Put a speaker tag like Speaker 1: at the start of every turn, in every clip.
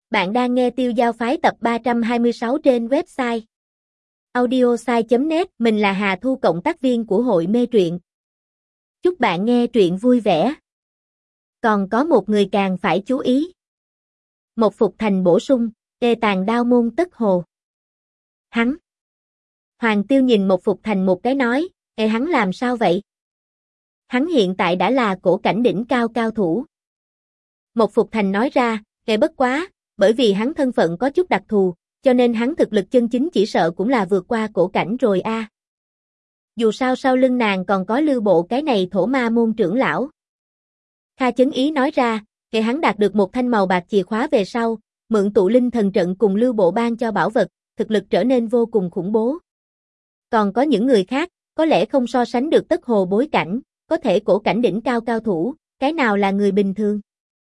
Speaker 1: Bạn đang nghe Tiêu Giao Phái tập 326 trên website audiosai.net. Mình là Hà Thu, cộng tác viên của hội mê truyện. Chúc bạn nghe truyện vui vẻ. Còn có một người càng phải chú ý. Một Phục Thành bổ sung, Tề Tàng Đao Môn Tất Hồ. Hắn. Hoàng Tiêu nhìn Một Phục Thành một cái nói, hắn làm sao vậy? Hắn hiện tại đã là cổ cảnh đỉnh cao cao thủ. Một Phục Thành nói ra, bất quá, bởi vì hắn thân phận có chút đặc thù, cho nên hắn thực lực chân chính chỉ sợ cũng là vượt qua cổ cảnh rồi a. Dù sao sau lưng nàng còn có Lưu Bộ cái này thổ ma môn trưởng lão. Kha Chấn Ý nói ra, hắn đạt được một thanh màu bạc chìa khóa về sau, mượn tụ linh thần trận cùng Lưu Bộ ban cho bảo vật, thực lực trở nên vô cùng khủng bố. Còn có những người khác, có lẽ không so sánh được Tất Hồ bối cảnh, có thể cổ cảnh đỉnh cao cao thủ, cái nào là người bình thường?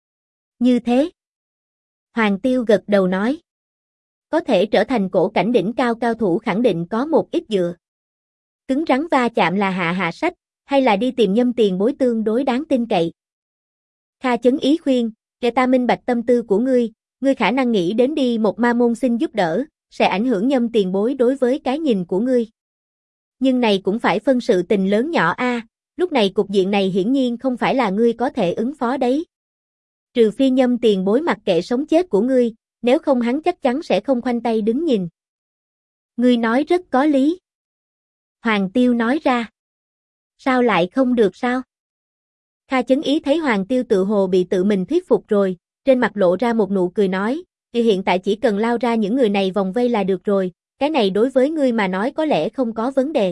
Speaker 1: Như thế. Hoàng Tiêu gật đầu nói. Có thể trở thành cổ cảnh đỉnh cao cao thủ khẳng định có một ít dựa. Cứng rắn va chạm là hạ sách, hay là đi tìm Nhâm Tiền Bối tương đối đáng tin cậy. Kha Chấn Ý khuyên, ta minh bạch tâm tư của ngươi khả năng nghĩ đến đi một ma môn xin giúp đỡ, sẽ ảnh hưởng Nhâm Tiền Bối đối với cái nhìn của ngươi. Nhưng này cũng phải phân sự tình lớn nhỏ a, lúc này cục diện này hiển nhiên không phải là ngươi có thể ứng phó đấy. Trừ phi Nhâm Tiền Bối mặc kệ sống chết của ngươi, nếu không hắn chắc chắn sẽ không khoanh tay đứng nhìn. Ngươi nói rất có lý. Hoàng Tiêu nói ra. Sao lại không được sao? Kha Chấn Ý thấy Hoàng Tiêu tự hồ bị tự mình thuyết phục rồi, trên mặt lộ ra một nụ cười nói, thì hiện tại chỉ cần lao ra những người này vòng vây là được rồi, cái này đối với ngươi mà nói có lẽ không có vấn đề.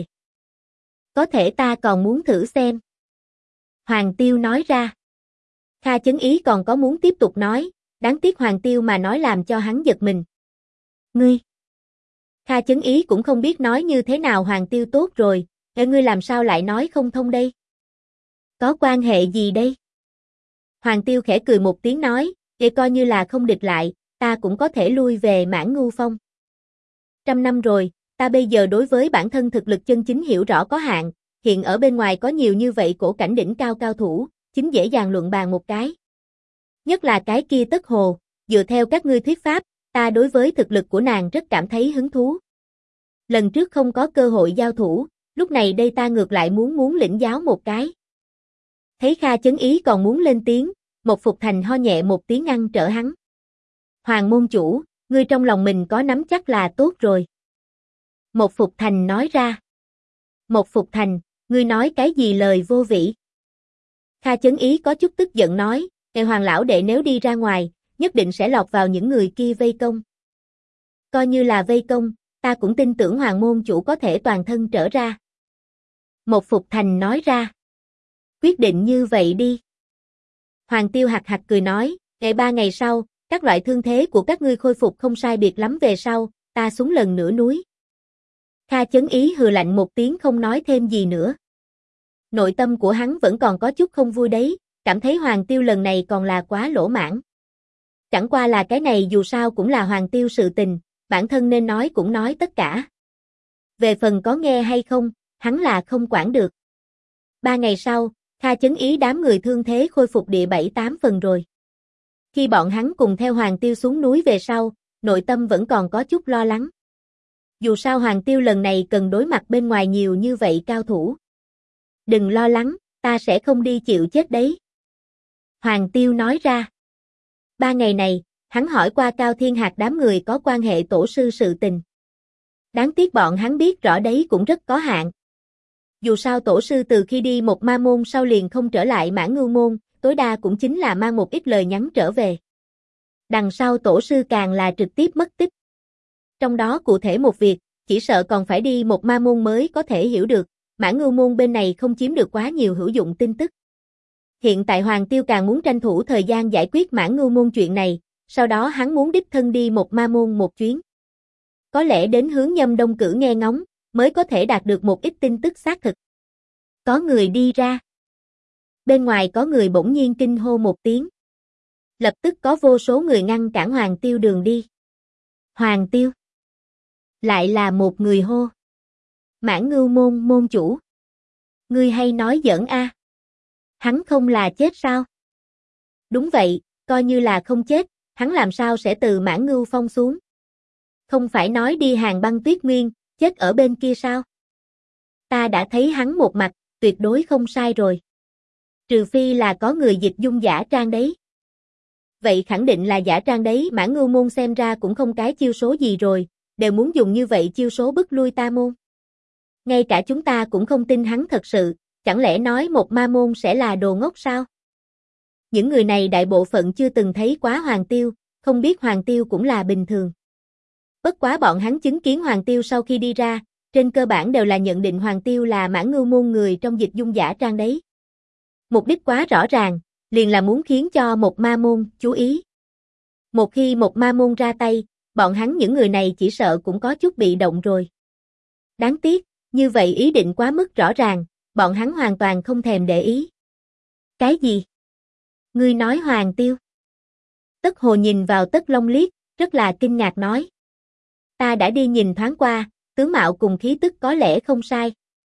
Speaker 1: Có thể ta còn muốn thử xem. Hoàng Tiêu nói ra. Kha Chấn Ý còn có muốn tiếp tục nói, đáng tiếc Hoàng Tiêu mà nói làm cho hắn giật mình. Ngươi. Kha Chấn Ý cũng không biết nói như thế nào. Hoàng Tiêu tốt rồi, ngươi làm sao lại nói không thông đây? Có quan hệ gì đây? Hoàng Tiêu khẽ cười một tiếng nói, coi như là không địch lại, ta cũng có thể lui về Mãn Ngưu Phong. 100 năm rồi, ta bây giờ đối với bản thân thực lực chân chính hiểu rõ có hạn, hiện ở bên ngoài có nhiều như vậy cổ cảnh đỉnh cao cao thủ, chính dễ dàng luận bàn một cái. Nhất là cái kia Tất Hồ, dựa theo các ngươi thuyết pháp, ta đối với thực lực của nàng rất cảm thấy hứng thú. Lần trước không có cơ hội giao thủ, lúc này đây ta ngược lại muốn lĩnh giáo một cái. Thấy Kha Chấn Ý còn muốn lên tiếng, Một Phục Thành ho nhẹ một tiếng ngăn trở hắn. Hoàng môn chủ, ngươi trong lòng mình có nắm chắc là tốt rồi. Một Phục Thành nói ra. Một Phục Thành, ngươi nói cái gì lời vô vị? Kha Chấn Ý có chút tức giận nói, Hoàng lão đệ nếu đi ra ngoài, nhất định sẽ lọt vào những người kia vây công. Coi như là vây công, ta cũng tin tưởng Hoàng môn chủ có thể toàn thân trở ra. Một Phục Thành nói ra. Quyết định như vậy đi. Hoàng Tiêu hạc hạc cười nói, 3 ngày sau, các loại thương thế của các ngươi khôi phục không sai biệt lắm về sau, ta xuống lần nữa núi. Kha Chấn Ý hừ lạnh một tiếng không nói thêm gì nữa. Nội tâm của hắn vẫn còn có chút không vui đấy, cảm thấy Hoàng Tiêu lần này còn là quá lỗ mãng. Chẳng qua là cái này dù sao cũng là Hoàng Tiêu sự tình, bản thân nên nói cũng nói tất cả. Về phần có nghe hay không, hắn là không quản được. 3 ngày sau, Kha Chấn Ý đám người thương thế khôi phục địa 7-8 phần rồi. Khi bọn hắn cùng theo Hoàng Tiêu xuống núi về sau, nội tâm vẫn còn có chút lo lắng. Dù sao Hoàng Tiêu lần này cần đối mặt bên ngoài nhiều như vậy cao thủ. Đừng lo lắng, ta sẽ không đi chịu chết đấy. Hoàng Tiêu nói ra. 3 ngày này, hắn hỏi qua Cao Thiên Hạc đám người có quan hệ tổ sư sự tình. Đáng tiếc bọn hắn biết rõ đấy cũng rất có hạn. Dù sao tổ sư từ khi đi một ma môn sau liền không trở lại Mãn Ngưu môn, tối đa cũng chính là mang một ít lời nhắn trở về. Đằng sau tổ sư càng là trực tiếp mất tích. Trong đó cụ thể một việc, chỉ sợ còn phải đi một ma môn mới có thể hiểu được, Mãn Ngưu môn bên này không chiếm được quá nhiều hữu dụng tin tức. Hiện tại Hoàng Tiêu càng muốn tranh thủ thời gian giải quyết Mãn Ngưu môn chuyện này, sau đó hắn muốn đích thân đi một ma môn một chuyến. Có lẽ đến hướng Nhâm Đông Cử nghe ngóng, mới có thể đạt được một ít tin tức xác thực. Có người đi ra. Bên ngoài có người bỗng nhiên kinh hô một tiếng. Lập tức có vô số người ngăn cản Hoàng Tiêu đường đi. Hoàng Tiêu. Lại là một người hô. Mãn Ngưu môn môn chủ. Ngươi hay nói giỡn a? Hắn không là chết sao? Đúng vậy, coi như là không chết, hắn làm sao sẽ từ Mãn Ngưu Phong xuống? Không phải nói đi hàng băng tuyết nguyên, chết ở bên kia sao? Ta đã thấy hắn một mặt, tuyệt đối không sai rồi. Trừ phi là có người dịch dung giả trang đấy. Vậy khẳng định là giả trang đấy, Mãn Ngưu môn xem ra cũng không cái chiêu số gì rồi, đều muốn dùng như vậy chiêu số bức lui ta môn. Ngay cả chúng ta cũng không tin hắn thật sự, chẳng lẽ nói một ma môn sẽ là đồ ngốc sao? Những người này đại bộ phận chưa từng thấy quá Hoàng Tiêu, không biết Hoàng Tiêu cũng là bình thường. Bất quá bọn hắn chứng kiến Hoàng Tiêu sau khi đi ra, trên cơ bản đều là nhận định Hoàng Tiêu là Mãn Ngưu môn người trong dịch dung giả trang đấy. Mục đích quá rõ ràng, liền là muốn khiến cho một ma môn chú ý. Một khi một ma môn ra tay, bọn hắn những người này chỉ sợ cũng có chút bị động rồi. Đáng tiếc, như vậy ý định quá mức rõ ràng, bọn hắn hoàn toàn không thèm để ý. Cái gì? Ngươi nói Hoàng Tiêu? Tất Hồ nhìn vào Tất Long liếc, rất là kinh ngạc nói. Ta đã đi nhìn thoáng qua, tướng mạo cùng khí tức có lẽ không sai.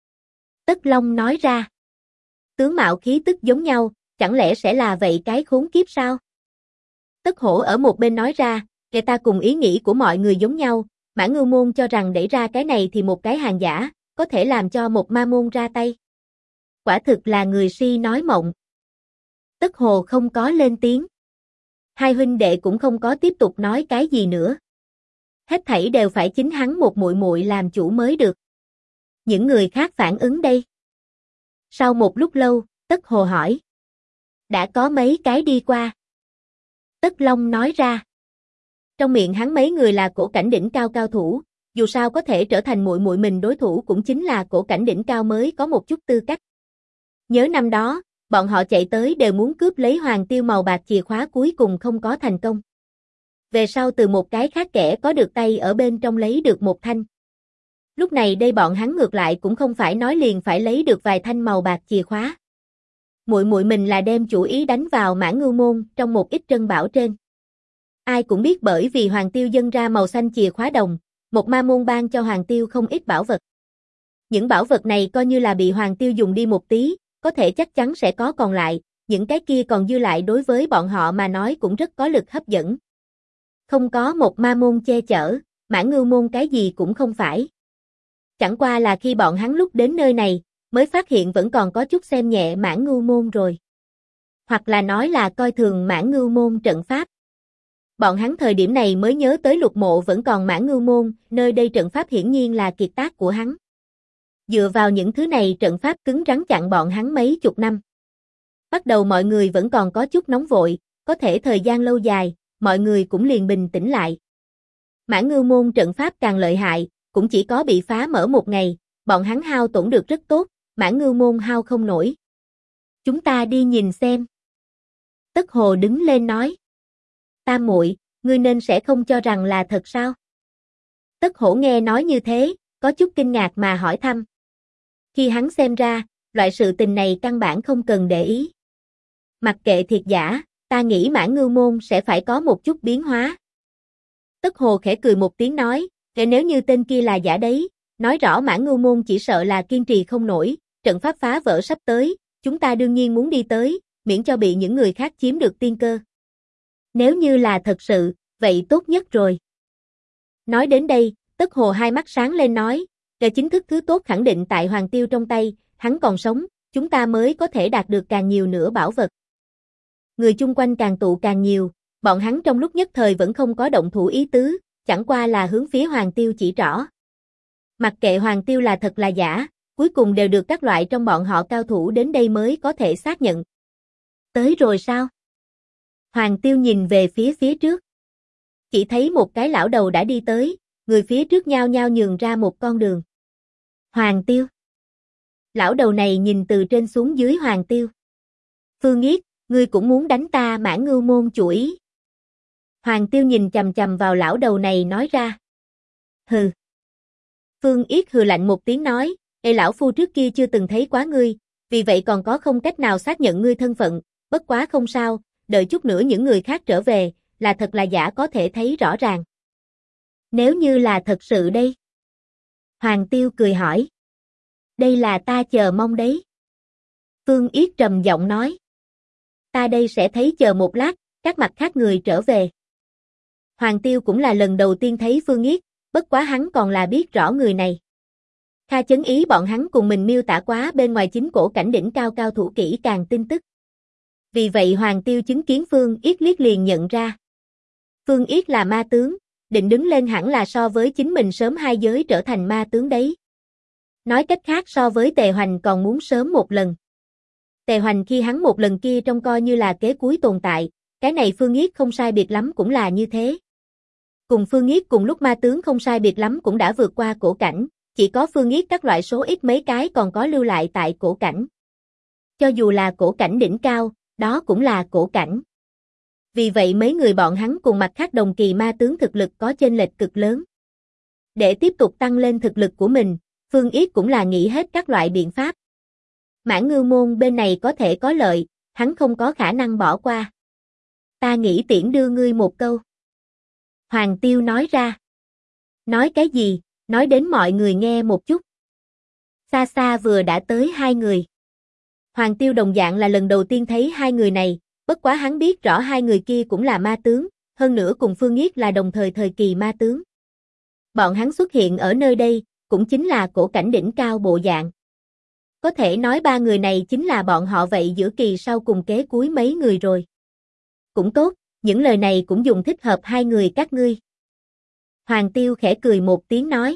Speaker 1: Tất Long nói ra. Tướng mạo khí tức giống nhau, chẳng lẽ sẽ là vậy cái khốn kiếp sao? Tất Hổ ở một bên nói ra, kể ta cùng ý nghĩ của mọi người giống nhau, Mãn Ngưu môn cho rằng đẩy ra cái này thì một cái hàng giả, có thể làm cho một ma môn ra tay. Quả thực là người si nói mộng. Tất Hồ không có lên tiếng. Hai huynh đệ cũng không có tiếp tục nói cái gì nữa. Hết thảy đều phải chính hắn một muội muội làm chủ mới được. Những người khác phản ứng đây. Sau một lúc lâu, Tất Hồ hỏi. Đã có mấy cái đi qua. Tất Long nói ra. Trong miệng hắn mấy người là cổ cảnh đỉnh cao cao thủ, dù sao có thể trở thành muội muội mình đối thủ cũng chính là cổ cảnh đỉnh cao mới có một chút tư cách. Nhớ năm đó, bọn họ chạy tới đều muốn cướp lấy Hoàng Tiêu màu bạc chìa khóa cuối cùng không có thành công. Về sau từ một cái khác kẻ có được tay ở bên trong lấy được một thanh. Lúc này đây bọn hắn ngược lại cũng không phải nói liền phải lấy được vài thanh màu bạc chìa khóa. Muội muội mình là đem chủ ý đánh vào Mãn Ngưu môn trong một ít trân bảo trên. Ai cũng biết bởi vì Hoàng Tiêu dâng ra màu xanh chìa khóa đồng, một ma môn ban cho Hoàng Tiêu không ít bảo vật. Những bảo vật này coi như là bị Hoàng Tiêu dùng đi một tí, có thể chắc chắn sẽ có còn lại, những cái kia còn dư lại đối với bọn họ mà nói cũng rất có lực hấp dẫn. Không có một ma môn che chở, Mãn Ngưu môn cái gì cũng không phải. Chẳng qua là khi bọn hắn lúc đến nơi này, mới phát hiện vẫn còn có chút xem nhẹ Mãn Ngưu môn rồi. Hoặc là nói là coi thường Mãn Ngưu môn trận pháp. Bọn hắn thời điểm này mới nhớ tới Lục Mộ vẫn còn Mãn Ngưu môn, nơi đây trận pháp hiển nhiên là kiệt tác của hắn. Dựa vào những thứ này trận pháp cứng rắn chặn bọn hắn mấy chục năm. Bắt đầu mọi người vẫn còn có chút nóng vội, có thể thời gian lâu dài, mọi người cũng liền bình tĩnh lại. Mãn Ngưu môn trận pháp càng lợi hại, cũng chỉ có bị phá mở một ngày, bọn hắn hao tổn được rất tốt, Mãn Ngưu môn hao không nổi. Chúng ta đi nhìn xem. Tất Hồ đứng lên nói. Tam muội, ngươi nên sẽ không cho rằng là thật sao? Tất Hổ nghe nói như thế, có chút kinh ngạc mà hỏi thăm. Khi hắn xem ra, loại sự tình này căn bản không cần để ý. Mặc kệ thiệt giả, ta nghĩ Mãn Ngưu môn sẽ phải có một chút biến hóa. Tất Hồ khẽ cười một tiếng nói, nếu như tên kia là giả đấy, nói rõ Mãn Ngưu môn chỉ sợ là kiên trì không nổi, trận pháp phá vỡ sắp tới, chúng ta đương nhiên muốn đi tới, miễn cho bị những người khác chiếm được tiên cơ. Nếu như là thật sự, vậy tốt nhất rồi. Nói đến đây, Tất Hồ hai mắt sáng lên nói, để chính thức thứ tốt khẳng định tại Hoàng Tiêu trong tay, hắn còn sống, chúng ta mới có thể đạt được càng nhiều nữa bảo vật. Người chung quanh càng tụ càng nhiều, bọn hắn trong lúc nhất thời vẫn không có động thủ ý tứ, chẳng qua là hướng phía Hoàng Tiêu chỉ rõ. Mặc kệ Hoàng Tiêu là thật là giả, cuối cùng đều được các loại trong bọn họ cao thủ đến đây mới có thể xác nhận. Tới rồi sao? Hoàng Tiêu nhìn về phía trước. Chỉ thấy một cái lão đầu đã đi tới, người phía trước nhao nhao nhường ra một con đường. Hoàng Tiêu. Lão đầu này nhìn từ trên xuống dưới Hoàng Tiêu. Phương Yết, ngươi cũng muốn đánh ta Mãn Ngưu môn chủ ý. Hoàng Tiêu nhìn chằm chằm vào lão đầu này nói ra. Hừ. Phương Yết hừ lạnh một tiếng nói, ê lão phu trước kia chưa từng thấy quá ngươi, vì vậy còn có không cách nào xác nhận ngươi thân phận, bất quá không sao, đợi chút nữa những người khác trở về, là thật là giả có thể thấy rõ ràng. Nếu như là thật sự đây? Hoàng Tiêu cười hỏi. Đây là ta chờ mong đấy. Phương Yết trầm giọng nói. Ta đây sẽ thấy chờ một lát, các mặt khác người trở về. Hoàng Tiêu cũng là lần đầu tiên thấy Phương Yết, bất quá hắn còn là biết rõ người này. Kha Chấn Ý bọn hắn cùng mình miêu tả quá bên ngoài chính cổ cảnh đỉnh cao cao thủ kỹ càng tin tức. Vì vậy Hoàng Tiêu chứng kiến Phương Yết liếc liền nhận ra. Phương Yết là ma tướng, định đứng lên hẳn là so với chính mình sớm 2 giới trở thành ma tướng đấy. Nói cách khác so với Tề Hoành còn muốn sớm một lần. Tề Hoành khi hắn một lần kia trông coi như là kế cuối tồn tại, cái này Phương Yết không sai biệt lắm cũng là như thế. Cùng Phương Yết cùng lúc ma tướng không sai biệt lắm cũng đã vượt qua cổ cảnh, chỉ có Phương Yết các loại số ít mấy cái còn có lưu lại tại cổ cảnh. Cho dù là cổ cảnh đỉnh cao, đó cũng là cổ cảnh. Vì vậy mấy người bọn hắn cùng mặt khác đồng kỳ ma tướng thực lực có chênh lệch cực lớn. Để tiếp tục tăng lên thực lực của mình, Phương Yết cũng là nghĩ hết các loại biện pháp. Mãn Ngưu Môn bên này có thể có lợi, hắn không có khả năng bỏ qua. Ta nghĩ tiễn đưa ngươi một câu. Hoàng Tiêu nói ra. Nói cái gì, nói đến mọi người nghe một chút. Xa xa vừa đã tới 2 người. Hoàng Tiêu đồng dạng là lần đầu tiên thấy 2 người này, bất quá hắn biết rõ 2 người kia cũng là ma tướng, hơn nữa cùng Phương Yết là đồng thời kỳ ma tướng. Bọn hắn xuất hiện ở nơi đây, cũng chính là cổ cảnh đỉnh cao bộ dạng. Có thể nói 3 người này chính là bọn họ vậy giữa kỳ sau cùng kế cuối mấy người rồi. Cũng tốt, những lời này cũng dùng thích hợp 2 người các ngươi. Hoàng Tiêu khẽ cười một tiếng nói.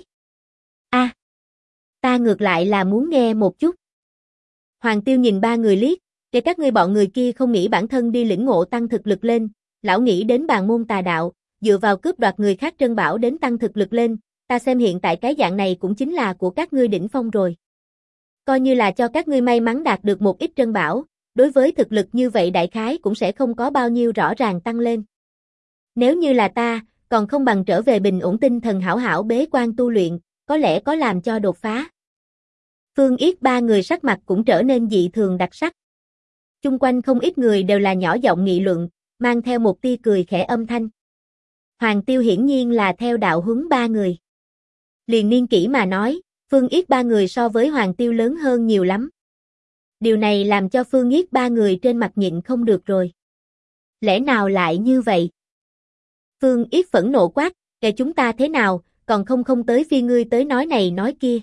Speaker 1: Ta ngược lại là muốn nghe một chút. Hoàng Tiêu nhìn 3 người liếc, để các ngươi bọn người kia không nghĩ bản thân đi lĩnh ngộ tăng thực lực lên, lão nghĩ đến bàn môn tà đạo, dựa vào cướp đoạt người khác trân bảo đến tăng thực lực lên, ta xem hiện tại cái dạng này cũng chính là của các ngươi đỉnh phong rồi. Coi như là cho các ngươi may mắn đạt được một ít trân bảo, đối với thực lực như vậy đại khái cũng sẽ không có bao nhiêu rõ ràng tăng lên. Nếu như là ta, còn không bằng trở về bình ổn tinh thần hảo hảo bế quan tu luyện, có lẽ có làm cho đột phá. Phương Yết 3 người sắc mặt cũng trở nên dị thường đặc sắc. Chung quanh không ít người đều là nhỏ giọng nghị luận, mang theo một tia cười khẽ âm thanh. Hoàng Tiêu hiển nhiên là theo đạo huấn 3 người. Liền niên kỷ mà nói, Phương Yết 3 người so với Hoàng Tiêu lớn hơn nhiều lắm. Điều này làm cho Phương Yết 3 người trên mặt nhịn không được rồi. Lẽ nào lại như vậy? Phương Yết phẫn nộ quát, kể chúng ta thế nào, còn không tới phi ngươi tới nói này nói kia.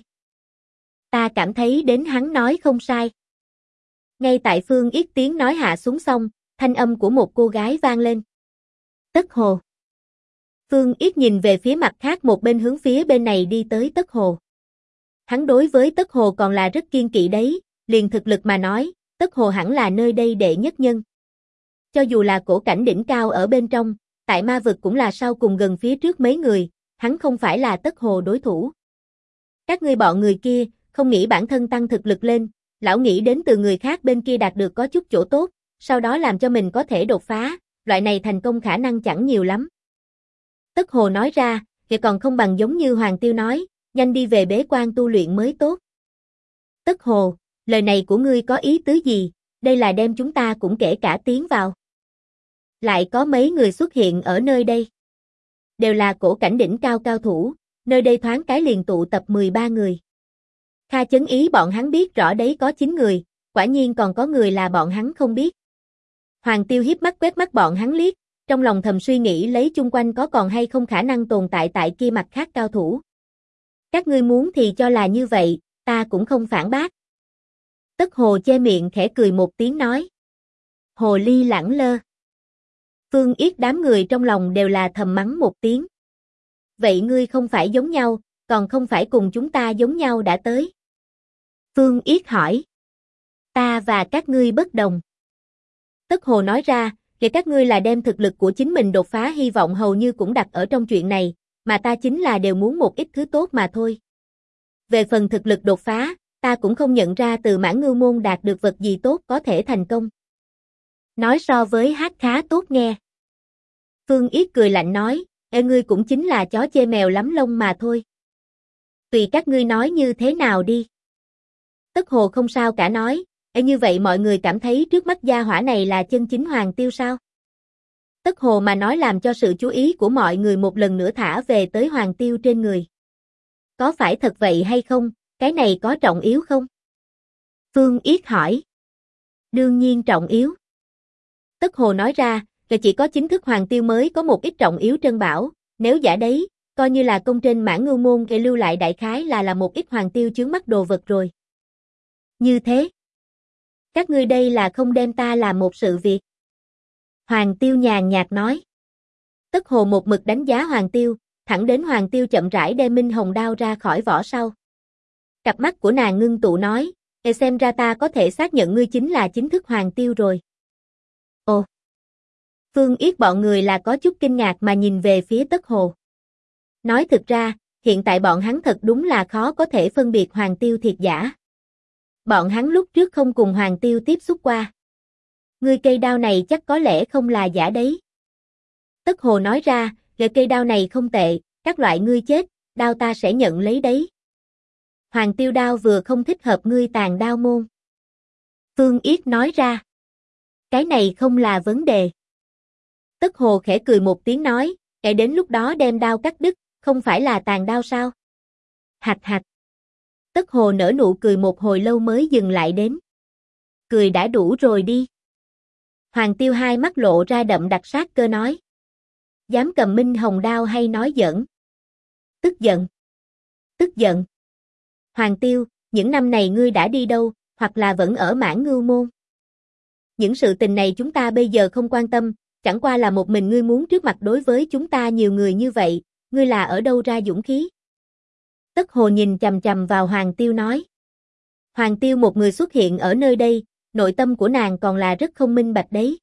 Speaker 1: Ta cảm thấy đến hắn nói không sai. Ngay tại Phương Yết tiếng nói hạ xuống xong, thanh âm của một cô gái vang lên. Tất Hồ. Phương Yết nhìn về phía mặt khác một bên hướng phía bên này đi tới Tất Hồ. Hắn đối với Tất Hồ còn là rất kiên kỵ đấy, liền thực lực mà nói, Tất Hồ hẳn là nơi đây đệ nhất nhân. Cho dù là cổ cảnh đỉnh cao ở bên trong, tại ma vực cũng là sau cùng gần phía trước mấy người, hắn không phải là Tất Hồ đối thủ. Các ngươi bọn người kia, không nghĩ bản thân tăng thực lực lên, lão nghĩ đến từ người khác bên kia đạt được có chút chỗ tốt, sau đó làm cho mình có thể đột phá, loại này thành công khả năng chẳng nhiều lắm. Tất Hồ nói ra, thì còn không bằng giống như Hoàng Tiêu nói, nhanh đi về bế quan tu luyện mới tốt. Tất Hồ, lời này của ngươi có ý tứ gì, đây là đem chúng ta cũng kể cả tiến vào. Lại có mấy người xuất hiện ở nơi đây. Đều là cổ cảnh đỉnh cao cao thủ, nơi đây thoáng cái liền tụ tập 13 người. Kha Chấn Ý bọn hắn biết rõ đấy có 9 người, quả nhiên còn có người là bọn hắn không biết. Hoàng Tiêu hiếp mắt quét mắt bọn hắn liếc, trong lòng thầm suy nghĩ lấy chung quanh có còn hay không khả năng tồn tại tại kia mặt khác cao thủ. Các ngươi muốn thì cho là như vậy, ta cũng không phản bác. Tất Hồ che miệng khẽ cười một tiếng nói. Hồ ly lẳng lơ. Phương Yết đám người trong lòng đều là thầm mắng một tiếng. Vậy ngươi không phải giống nhau, còn không phải cùng chúng ta giống nhau đã tới. Phương Yết hỏi. Ta và các ngươi bất đồng. Tất Hồ nói ra, thì các ngươi là đem thực lực của chính mình đột phá hy vọng hầu như cũng đặt ở trong chuyện này, mà ta chính là đều muốn một ít thứ tốt mà thôi. Về phần thực lực đột phá, ta cũng không nhận ra từ Mãn Ngưu Môn đạt được vật gì tốt có thể thành công. Nói so với hát khá tốt nghe. Phương Yết cười lạnh nói, ngươi cũng chính là chó chê mèo lắm lông mà thôi. Tùy các ngươi nói như thế nào đi. Tất Hồ không sao cả nói, như vậy mọi người cảm thấy trước mắt gia hỏa này là chân chính Hoàng Tiêu sao? Tất Hồ mà nói làm cho sự chú ý của mọi người một lần nữa thả về tới Hoàng Tiêu trên người. Có phải thật vậy hay không, cái này có trọng yếu không? Phương Yết hỏi. Đương nhiên trọng yếu. Tất Hồ nói ra, rồi chỉ có chính thức Hoàng Tiêu mới có một ít trọng yếu trân bảo, nếu giả đấy, coi như là công trên Mãn Ngưu môn để lưu lại đại khái là một ít Hoàng Tiêu chướng mắt đồ vật rồi. Như thế, các ngươi đây là không đem ta làm một sự việc. Hoàng Tiêu nhàn nhạt nói. Tất Hồ một mực đánh giá Hoàng Tiêu, thẳng đến Hoàng Tiêu chậm rãi đem Minh Hồng đao ra khỏi vỏ sau. Cặp mắt của nàng ngưng tụ nói, xem ra ta có thể xác nhận ngươi chính là chính thức Hoàng Tiêu rồi. Ồ! Phương Yết bọn người là có chút kinh ngạc mà nhìn về phía Tất Hồ. Nói thực ra, hiện tại bọn hắn thật đúng là khó có thể phân biệt Hoàng Tiêu thiệt giả. Bọn hắn lúc trước không cùng Hoàng Tiêu tiếp xúc qua. Ngươi cây đao này chắc có lẽ không là giả đấy. Tất Hồ nói ra, cây đao này không tệ, các loại ngươi chết, đao ta sẽ nhận lấy đấy. Hoàng Tiêu đao vừa không thích hợp ngươi Tàn Đao môn. Phương Yết nói ra. Cái này không là vấn đề. Tất Hồ khẽ cười một tiếng nói, đến lúc đó đem đao cắt đứt, không phải là tàn đao sao? Hạch hạch. Tất Hồ nở nụ cười một hồi lâu mới dừng lại đến. Cười đã đủ rồi đi. Hoàng Tiêu hai mắt lộ ra đậm đặc sát cơ nói. Dám cầm Minh Hồng đao hay nói giỡn? Tức giận. Tức giận. Hoàng Tiêu, những năm này ngươi đã đi đâu, hoặc là vẫn ở Mãn Ngưu môn? Những sự tình này chúng ta bây giờ không quan tâm, chẳng qua là một mình ngươi muốn trước mặt đối với chúng ta nhiều người như vậy, ngươi là ở đâu ra dũng khí? Tất Hồ nhìn chằm chằm vào Hoàng Tiêu nói. Hoàng Tiêu một người xuất hiện ở nơi đây, nội tâm của nàng còn là rất không minh bạch đấy.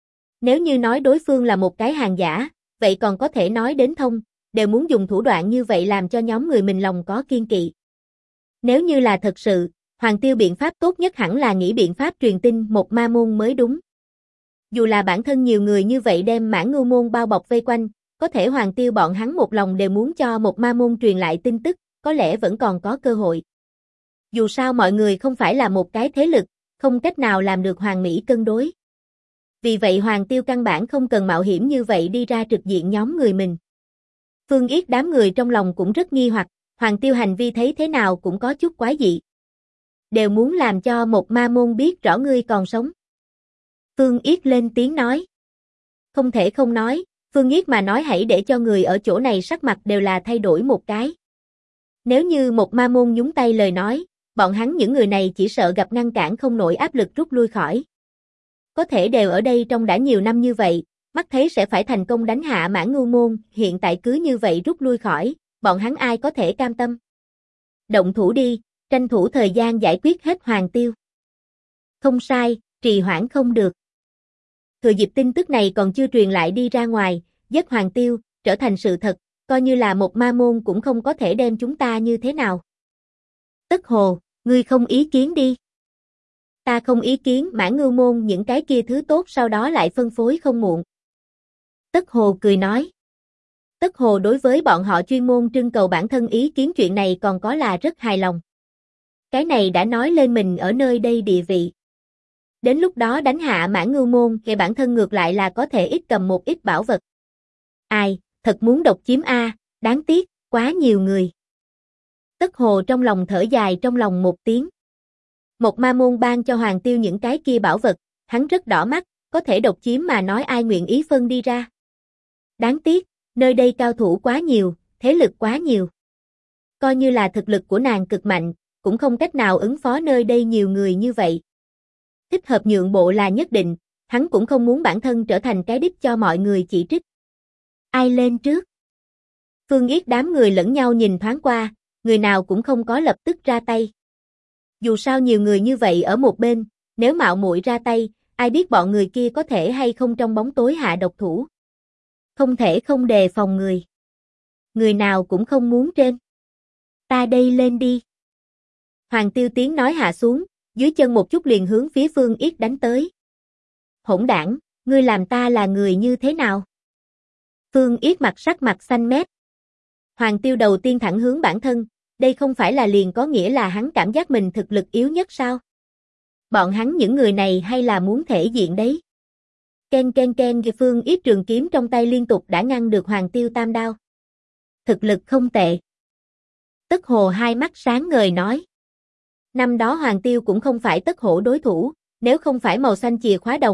Speaker 1: Nếu như nói đối phương là một cái hàng giả, vậy còn có thể nói đến thông, đều muốn dùng thủ đoạn như vậy làm cho nhóm người mình lòng có kiên kỵ. Nếu như là thật sự, Hoàng Tiêu biện pháp tốt nhất hẳn là nghĩ biện pháp truyền tin một ma môn mới đúng. Dù là bản thân nhiều người như vậy đem Mãn Ngưu môn bao bọc vây quanh, có thể Hoàng Tiêu bọn hắn một lòng đều muốn cho một ma môn truyền lại tin tức, có lẽ vẫn còn có cơ hội. Dù sao mọi người không phải là một cái thế lực, không cách nào làm được hoàn mỹ cân đối. Vì vậy Hoàng Tiêu căn bản không cần mạo hiểm như vậy đi ra trực diện nhóm người mình. Phương Yết đám người trong lòng cũng rất nghi hoặc, Hoàng Tiêu hành vi thấy thế nào cũng có chút quái dị. Đều muốn làm cho một ma môn biết rõ ngươi còn sống. Phương Yết lên tiếng nói. Không thể không nói, Phương Yết mà nói hãy để cho người ở chỗ này sắc mặt đều là thay đổi một cái. Nếu như một ma môn nhúng tay lời nói, bọn hắn những người này chỉ sợ gặp ngăn cản không nổi áp lực rút lui khỏi. Có thể đều ở đây trong đã nhiều năm như vậy, mắt thấy sẽ phải thành công đánh hạ Mãn Ngưu môn, hiện tại cứ như vậy rút lui khỏi, bọn hắn ai có thể cam tâm. Động thủ đi, tranh thủ thời gian giải quyết hết Hoàng Tiêu. Không sai, trì hoãn không được. Thừa dịp tin tức này còn chưa truyền lại đi ra ngoài, giết Hoàng Tiêu, trở thành sự thật, coi như là một ma môn cũng không có thể đem chúng ta như thế nào. Tất Hồ, ngươi không ý kiến đi. Ta không ý kiến, Mãn Ngưu môn những cái kia thứ tốt sau đó lại phân phối không muộn. Tất Hồ cười nói. Tất Hồ đối với bọn họ chuyên môn trưng cầu bản thân ý kiến chuyện này còn có là rất hài lòng. Cái này đã nói lên mình ở nơi đây địa vị. Đến lúc đó đánh hạ Mãn Ngưu môn thì bản thân ngược lại là có thể ít cầm một ít bảo vật. Ai, thật muốn độc chiếm a, đáng tiếc, quá nhiều người. Tất Hồ trong lòng thở dài trong lòng một tiếng. Một ma môn ban cho Hoàng Tiêu những cái kia bảo vật, hắn rất đỏ mắt, có thể độc chiếm mà nói ai nguyện ý phân đi ra. Đáng tiếc, nơi đây cao thủ quá nhiều, thế lực quá nhiều. Coi như là thực lực của nàng cực mạnh, cũng không cách nào ứng phó nơi đây nhiều người như vậy. Thích hợp nhượng bộ là nhất định, hắn cũng không muốn bản thân trở thành cái đích cho mọi người chỉ trích. Ai lên trước? Phương Yết đám người lẫn nhau nhìn thoáng qua, người nào cũng không có lập tức ra tay. Dù sao nhiều người như vậy ở một bên, nếu mạo muội ra tay, ai biết bọn người kia có thể hay không trong bóng tối hạ độc thủ. Không thể không đề phòng người. Người nào cũng không muốn trên. Ta đây lên đi. Hoàng Tiêu tiếng nói hạ xuống, dưới chân một chút liền hướng phía Phương Yết đánh tới. Hỗn đảng, ngươi làm ta là người như thế nào? Phương Yết sắc mặt xanh mét. Hoàng Tiêu đầu tiên thẳng hướng bản thân, đây không phải là liền có nghĩa là hắn cảm giác mình thực lực yếu nhất sao? Bọn hắn những người này hay là muốn thể diện đấy? Ken ken ken, Phương Yết trường kiếm trong tay liên tục đã ngăn được Hoàng Tiêu tam đao. Thực lực không tệ. Tất Hồ hai mắt sáng ngời nói. Năm đó Hoàng Tiêu cũng không phải Tất Hổ đối thủ, nếu không phải màu xanh chìa khóa đồng,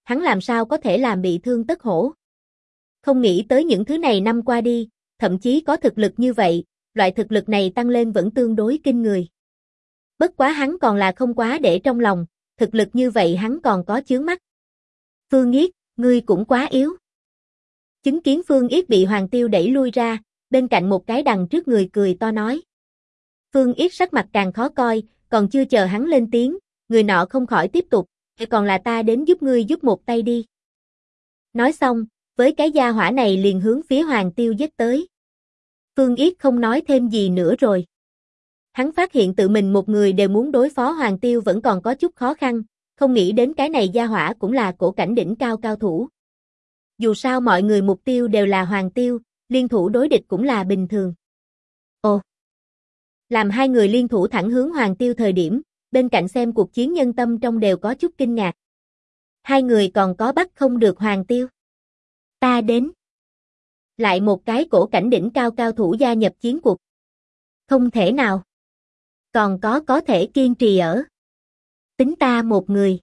Speaker 1: hắn làm sao có thể làm bị thương Tất Hổ. Không nghĩ tới những thứ này năm qua đi, thậm chí có thực lực như vậy, loại thực lực này tăng lên vẫn tương đối kinh người. Bất quá hắn còn là không quá để trong lòng, thực lực như vậy hắn còn có chướng mắt. Phương Yết, ngươi cũng quá yếu. Chứng kiến Phương Yết bị Hoàng Tiêu đẩy lui ra, bên cạnh một cái đằng trước người cười to nói. Phương Yết sắc mặt càng khó coi, còn chưa chờ hắn lên tiếng, người nọ không khỏi tiếp tục, còn là ta đến giúp ngươi giúp một tay đi. Nói xong, với cái gia hỏa này liền hướng phía Hoàng Tiêu giết tới. Phương Yết không nói thêm gì nữa rồi. Hắn phát hiện tự mình một người đều muốn đối phó Hoàng Tiêu vẫn còn có chút khó khăn, không nghĩ đến cái này gia hỏa cũng là cổ cảnh đỉnh cao cao thủ. Dù sao mọi người mục tiêu đều là Hoàng Tiêu, liên thủ đối địch cũng là bình thường. Ồ! Làm hai người liên thủ thẳng hướng Hoàng Tiêu thời điểm, bên cạnh xem cuộc chiến nhân tâm trong đều có chút kinh ngạc. Hai người còn có bắt không được Hoàng Tiêu. Ta đến. Lại một cái cổ cảnh đỉnh cao cao thủ gia nhập chiến cuộc. Không thể nào. Còn có thể kiên trì ở. Tính ta một người.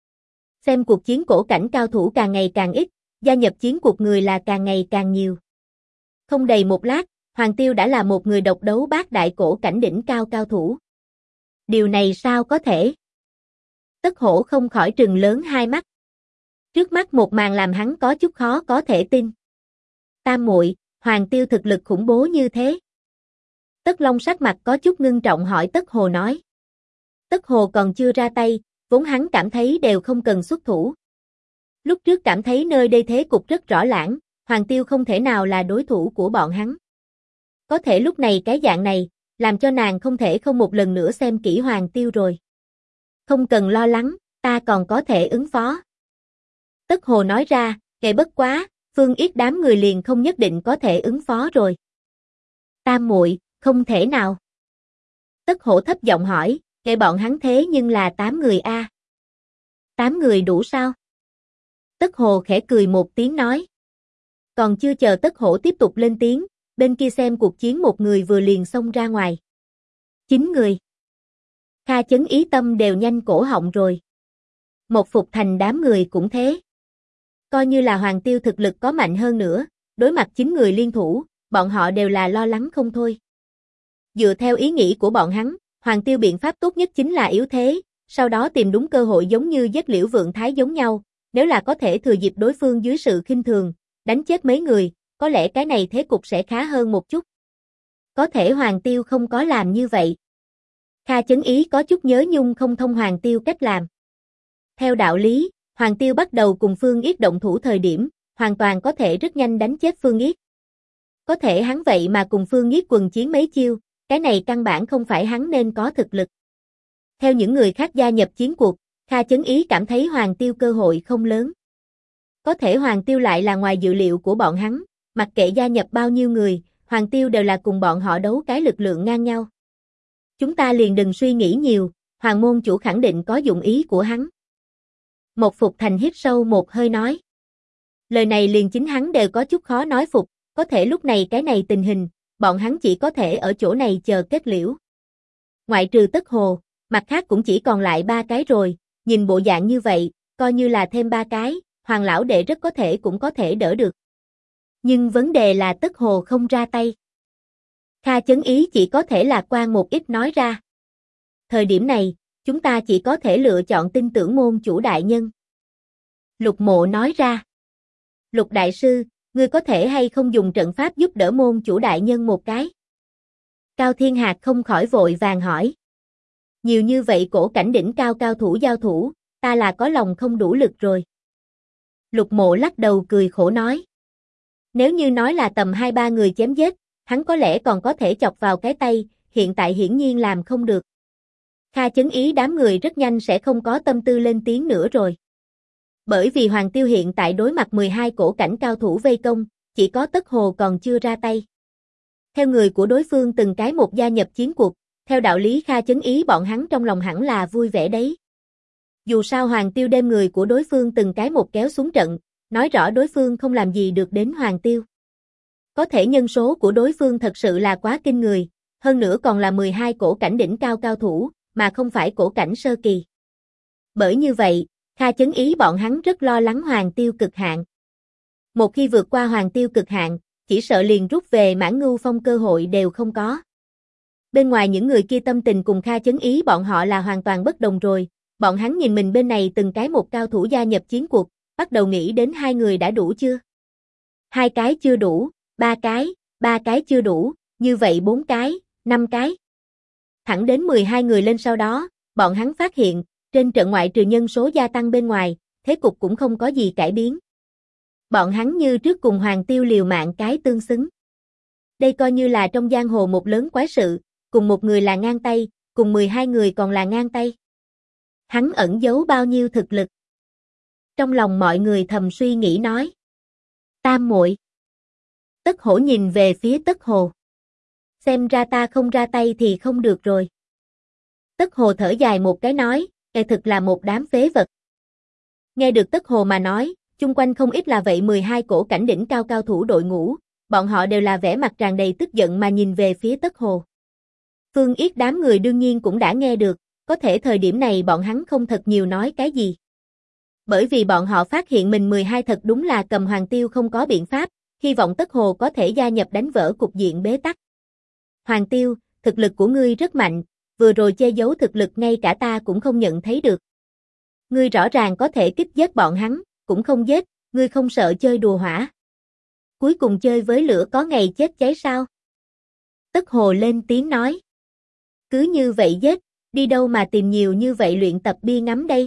Speaker 1: Xem cuộc chiến cổ cảnh cao thủ càng ngày càng ít, gia nhập chiến cuộc người là càng ngày càng nhiều. Không đầy một lát, Hoàng Tiêu đã là một người độc đấu bát đại cổ cảnh đỉnh cao cao thủ. Điều này sao có thể? Tất Hổ không khỏi trừng lớn hai mắt. Trước mắt một màn làm hắn có chút khó có thể tin. Tam muội, Hoàng Tiêu thực lực khủng bố như thế. Tất Long sắc mặt có chút ngưng trọng hỏi Tất Hồ nói. Tất Hồ còn chưa ra tay, vốn hắn cảm thấy đều không cần xuất thủ. Lúc trước cảm thấy nơi đây thế cục rất rõ lãng, Hoàng Tiêu không thể nào là đối thủ của bọn hắn. Có thể lúc này cái dạng này, làm cho nàng không thể không một lần nữa xem kỹ Hoàng Tiêu rồi. Không cần lo lắng, ta còn có thể ứng phó. Tất Hồ nói ra, kệ bất quá, Phương Yết đám người liền không nhất định có thể ứng phó rồi. Tam muội, không thể nào. Tất Hổ thấp giọng hỏi, kệ bọn hắn thế nhưng là 8 người a. 8 người đủ sao? Tất Hồ khẽ cười một tiếng nói. Còn chưa chờ Tất Hổ tiếp tục lên tiếng, bên kia xem cuộc chiến một người vừa liền xông ra ngoài. 9 người. Kha Chấn Ý tâm đều nhanh cổ họng rồi. Một Phục Thành đám người cũng thế. Coi như là Hoàng Tiêu thực lực có mạnh hơn nữa, đối mặt 9 người liên thủ, bọn họ đều là lo lắng không thôi. Dựa theo ý nghĩ của bọn hắn, Hoàng Tiêu biện pháp tốt nhất chính là yếu thế, sau đó tìm đúng cơ hội giống như giết Liễu Vượng Thái giống nhau, nếu là có thể thừa dịp đối phương dưới sự khinh thường, đánh chết mấy người, có lẽ cái này thế cục sẽ khá hơn một chút. Có thể Hoàng Tiêu không có làm như vậy. Kha Chấn Ý có chút nhớ nhung không thông Hoàng Tiêu cách làm. Theo đạo lý, Hoàng Tiêu bắt đầu cùng Phương Yết động thủ thời điểm, hoàn toàn có thể rất nhanh đánh chết Phương Yết. Có thể hắn vậy mà cùng Phương Yết quần chiến mấy chiêu, cái này căn bản không phải hắn nên có thực lực. Theo những người khác gia nhập chiến cuộc, Kha Chấn Ý cảm thấy Hoàng Tiêu cơ hội không lớn. Có thể Hoàng Tiêu lại là ngoài dự liệu của bọn hắn, mặc kệ gia nhập bao nhiêu người, Hoàng Tiêu đều là cùng bọn họ đấu cái lực lượng ngang nhau. Chúng ta liền đừng suy nghĩ nhiều, Hoàng môn chủ khẳng định có dụng ý của hắn. Một Phục Thành hít sâu một hơi nói. Lời này liền chính hắn đều có chút khó nói phục, có thể lúc này cái này tình hình, bọn hắn chỉ có thể ở chỗ này chờ kết liễu. Ngoại trừ Tất Hồ, mặt khác cũng chỉ còn lại 3 cái rồi, nhìn bộ dạng như vậy, coi như là thêm 3 cái, Hoàng lão đệ rất có thể cũng có thể đỡ được. Nhưng vấn đề là Tất Hồ không ra tay. Kha Chấn Ý chỉ có thể lạc quan một ít nói ra. Thời điểm này, chúng ta chỉ có thể lựa chọn tin tưởng môn chủ đại nhân. Lục Mộ nói ra. Lục đại sư, ngươi có thể hay không dùng trận pháp giúp đỡ môn chủ đại nhân một cái? Cao Thiên Hạc không khỏi vội vàng hỏi. Nhiều như vậy cổ cảnh đỉnh cao cao thủ giao thủ, ta là có lòng không đủ lực rồi. Lục Mộ lắc đầu cười khổ nói. Nếu như nói là tầm 2-3 người chém giết, hắn có lẽ còn có thể chọc vào cái tay, hiện tại hiển nhiên làm không được. Kha Chấn Ý đám người rất nhanh sẽ không có tâm tư lên tiếng nữa rồi. Bởi vì Hoàng Tiêu hiện tại đối mặt 12 cổ cảnh cao thủ vây công, chỉ có Tất Hồ còn chưa ra tay. Theo người của đối phương từng cái một gia nhập chiến cuộc, theo đạo lý Kha Chấn Ý bọn hắn trong lòng hẳn là vui vẻ đấy. Dù sao Hoàng Tiêu đem người của đối phương từng cái một kéo xuống trận, nói rõ đối phương không làm gì được đến Hoàng Tiêu. Có thể nhân số của đối phương thật sự là quá kinh người, hơn nữa còn là 12 cổ cảnh đỉnh cao cao thủ, mà không phải cổ cảnh sơ kỳ. Bởi như vậy, Kha Chấn Ý bọn hắn rất lo lắng Hoàng Tiêu Cực Hạn. Một khi vượt qua Hoàng Tiêu Cực Hạn, chỉ sợ liền rút về Mãn Ngưu Phong cơ hội đều không có. Bên ngoài những người kia tâm tình cùng Kha Chấn Ý bọn họ là hoàn toàn bất đồng rồi, bọn hắn nhìn mình bên này từng cái một cao thủ gia nhập chiến cuộc, bắt đầu nghĩ đến 2 người đã đủ chưa? 2 cái chưa đủ, 3 cái chưa đủ, như vậy 4 cái, 5 cái. Thẳng đến 12 người lên sau đó, bọn hắn phát hiện, trên trận ngoại trừ nhân số gia tăng bên ngoài, thế cục cũng không có gì cải biến. Bọn hắn như trước cùng Hoàng Tiêu liều mạng cái tương xứng. Đây coi như là trong giang hồ một lớn quái sự, cùng một người là ngang tay, cùng 12 người còn là ngang tay. Hắn ẩn giấu bao nhiêu thực lực? Trong lòng mọi người thầm suy nghĩ nói. Tam muội. Tất Hổ nhìn về phía Tất Hồ. Xem ra ta không ra tay thì không được rồi. Tất Hồ thở dài một cái nói, thực là một đám phế vật. Nghe được Tất Hồ mà nói, chung quanh không ít là vậy 12 cổ cảnh đỉnh cao cao thủ đội ngũ, bọn họ đều là vẻ mặt tràn đầy tức giận mà nhìn về phía Tất Hồ. Phương Yết đám người đương nhiên cũng đã nghe được, có thể thời điểm này bọn hắn không thật nhiều nói cái gì. Bởi vì bọn họ phát hiện mình 12 thật đúng là cầm Hoàng Tiêu không có biện pháp, hy vọng Tất Hồ có thể gia nhập đánh vỡ cục diện bế tắc. Hoàng Tiêu, thực lực của ngươi rất mạnh, vừa rồi che giấu thực lực ngay cả ta cũng không nhận thấy được. Ngươi rõ ràng có thể kích giết bọn hắn, cũng không giết, ngươi không sợ chơi đùa hỏa. Cuối cùng chơi với lửa có ngày chết cháy sao? Tất Hồ lên tiếng nói. Cứ như vậy giết, đi đâu mà tìm nhiều như vậy luyện tập bia ngắm đây?